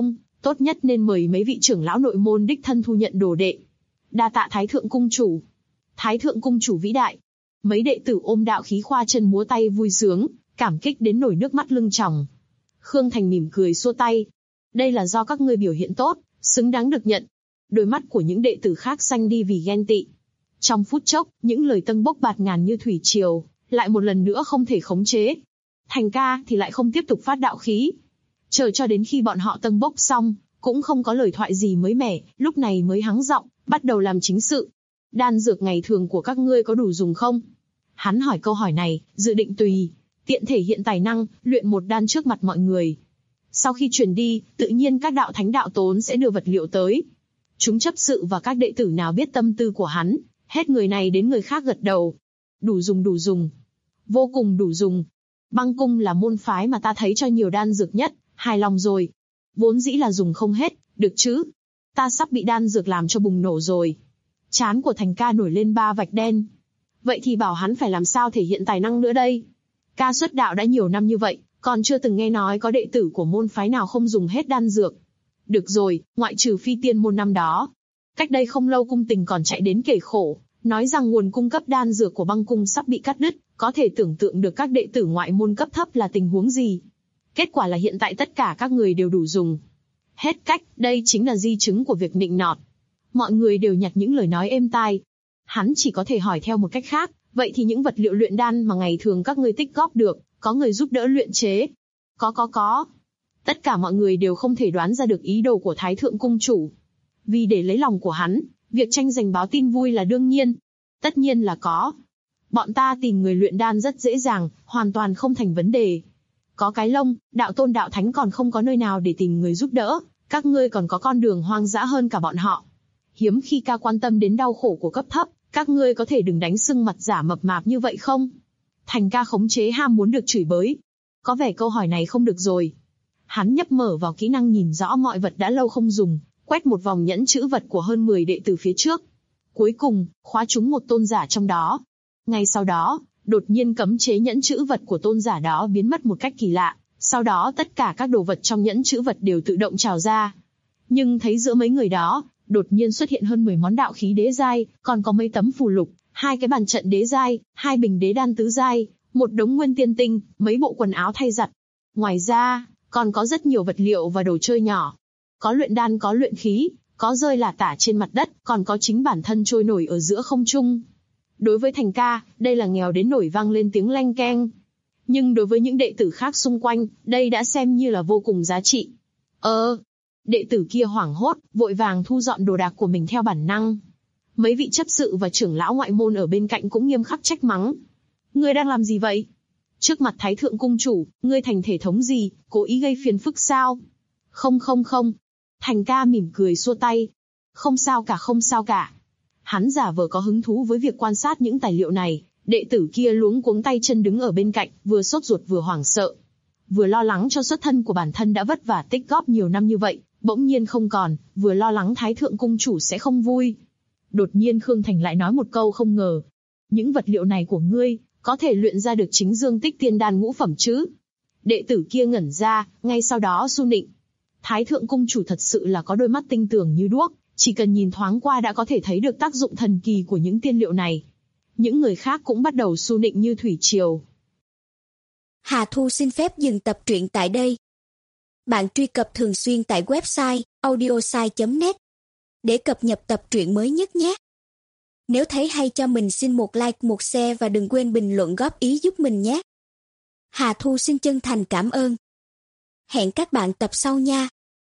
tốt nhất nên mời mấy vị trưởng lão nội môn đích thân thu nhận đồ đệ. Đa tạ Thái Thượng Cung Chủ. Thái Thượng Cung Chủ vĩ đại. Mấy đệ tử ôm đạo khí khoa chân múa tay vui sướng, cảm kích đến nổi nước mắt lưng tròng. Khương Thành mỉm cười xua tay. Đây là do các ngươi biểu hiện tốt, xứng đáng được nhận. Đôi mắt của những đệ tử khác xanh đi vì ghen tị. Trong phút chốc, những lời tâng bốc bạt ngàn như thủy triều, lại một lần nữa không thể khống chế. Thành ca thì lại không tiếp tục phát đạo khí. Chờ cho đến khi bọn họ tâng bốc xong, cũng không có lời thoại gì mới mẻ, lúc này mới hắng giọng, bắt đầu làm chính sự. Đan dược ngày thường của các ngươi có đủ dùng không? Hắn hỏi câu hỏi này, dự định tùy tiện thể hiện tài năng, luyện một đan trước mặt mọi người. Sau khi truyền đi, tự nhiên các đạo thánh đạo tốn sẽ đưa vật liệu tới. Chúng chấp sự và các đệ tử nào biết tâm tư của hắn, hết người này đến người khác gật đầu. Đủ dùng. Vô cùng đủ dùng. Băng Cung là môn phái mà ta thấy cho nhiều đan dược nhất, hài lòng rồi. Vốn dĩ là dùng không hết, được chứ? Ta sắp bị đan dược làm cho bùng nổ rồi. Trán của Thành ca nổi lên 3 vạch đen. Vậy thì bảo hắn phải làm sao thể hiện tài năng nữa đây? Ca xuất đạo đã nhiều năm như vậy, còn chưa từng nghe nói có đệ tử của môn phái nào không dùng hết đan dược. Được rồi, ngoại trừ Phi Tiên môn năm đó. Cách đây không lâu cung tình còn chạy đến kể khổ, nói rằng nguồn cung cấp đan dược của Băng Cung sắp bị cắt đứt, có thể tưởng tượng được các đệ tử ngoại môn cấp thấp là tình huống gì. Kết quả là hiện tại tất cả các người đều đủ dùng. Hết cách, đây chính là di chứng của việc nịnh nọt. Mọi người đều nhặt những lời nói êm tai. Hắn chỉ có thể hỏi theo một cách khác, vậy thì những vật liệu luyện đan mà ngày thường các ngươi tích góp được, có người giúp đỡ luyện chế? Có. Tất cả mọi người đều không thể đoán ra được ý đồ của Thái Thượng Cung Chủ. Vì để lấy lòng của hắn, việc tranh giành báo tin vui là đương nhiên. Tất nhiên là có. Bọn ta tìm người luyện đan rất dễ dàng, hoàn toàn không thành vấn đề. Có cái lông, đạo tôn đạo thánh còn không có nơi nào để tìm người giúp đỡ, các ngươi còn có con đường hoang dã hơn cả bọn họ. Hiếm khi ca quan tâm đến đau khổ của cấp thấp, các ngươi có thể đừng đánh sưng mặt giả mập mạp như vậy không? Thành ca khống chế ham muốn được chửi bới. Có vẻ câu hỏi này không được rồi. Hắn nhấp mở vào kỹ năng nhìn rõ mọi vật đã lâu không dùng, quét một vòng nhẫn chữ vật của hơn 10 đệ tử phía trước. Cuối cùng, khóa trúng một tôn giả trong đó. Ngay sau đó, đột nhiên cấm chế nhẫn chữ vật của tôn giả đó biến mất một cách kỳ lạ, sau đó tất cả các đồ vật trong nhẫn chữ vật đều tự động trào ra. Nhưng thấy giữa mấy người đó, đột nhiên xuất hiện hơn 10 món đạo khí đế giai, còn có mấy tấm phù lục, 2 cái bàn trận đế giai, 2 bình đế đan tứ giai, một đống nguyên tiên tinh, mấy bộ quần áo thay giặt. Ngoài ra, còn có rất nhiều vật liệu và đồ chơi nhỏ. Có luyện đan, có luyện khí, có rơi lả tả trên mặt đất, còn có chính bản thân trôi nổi ở giữa không trung. Đối với Thành ca, đây là nghèo đến nổi vang lên tiếng leng keng. Nhưng đối với những đệ tử khác xung quanh, đây đã xem như là vô cùng giá trị. Đệ tử kia hoảng hốt, vội vàng thu dọn đồ đạc của mình theo bản năng. Mấy vị chấp sự và trưởng lão ngoại môn ở bên cạnh cũng nghiêm khắc trách mắng. Ngươi đang làm gì vậy? Trước mặt Thái Thượng Cung Chủ, ngươi thành thể thống gì, cố ý gây phiền phức sao? Không. Thành ca mỉm cười xua tay. Không sao cả. Hắn giả vờ có hứng thú với việc quan sát những tài liệu này. Đệ tử kia luống cuống tay chân đứng ở bên cạnh, vừa sốt ruột vừa hoảng sợ. Vừa lo lắng cho xuất thân của bản thân đã vất vả tích góp nhiều năm như vậy, bỗng nhiên không còn, vừa lo lắng Thái Thượng Cung Chủ sẽ không vui. Đột nhiên Khương Thành lại nói một câu không ngờ. Những vật liệu này của ngươi, có thể luyện ra được chính dương tích tiên đan ngũ phẩm chứ? Đệ tử kia ngẩn ra, ngay sau đó su nịnh. Thái thượng cung chủ thật sự là có đôi mắt tinh tường như đuốc, chỉ cần nhìn thoáng qua đã có thể thấy được tác dụng thần kỳ của những tiên liệu này. Những người khác cũng bắt đầu su nịnh như thủy triều. Hà Thu xin phép dừng tập truyện tại đây. Bạn truy cập thường xuyên tại website audiosai.net để cập nhật tập truyện mới nhất nhé. Nếu thấy hay cho mình xin một like, một share và đừng quên bình luận góp ý giúp mình nhé. Hà Thu xin chân thành cảm ơn. Hẹn các bạn tập sau nha.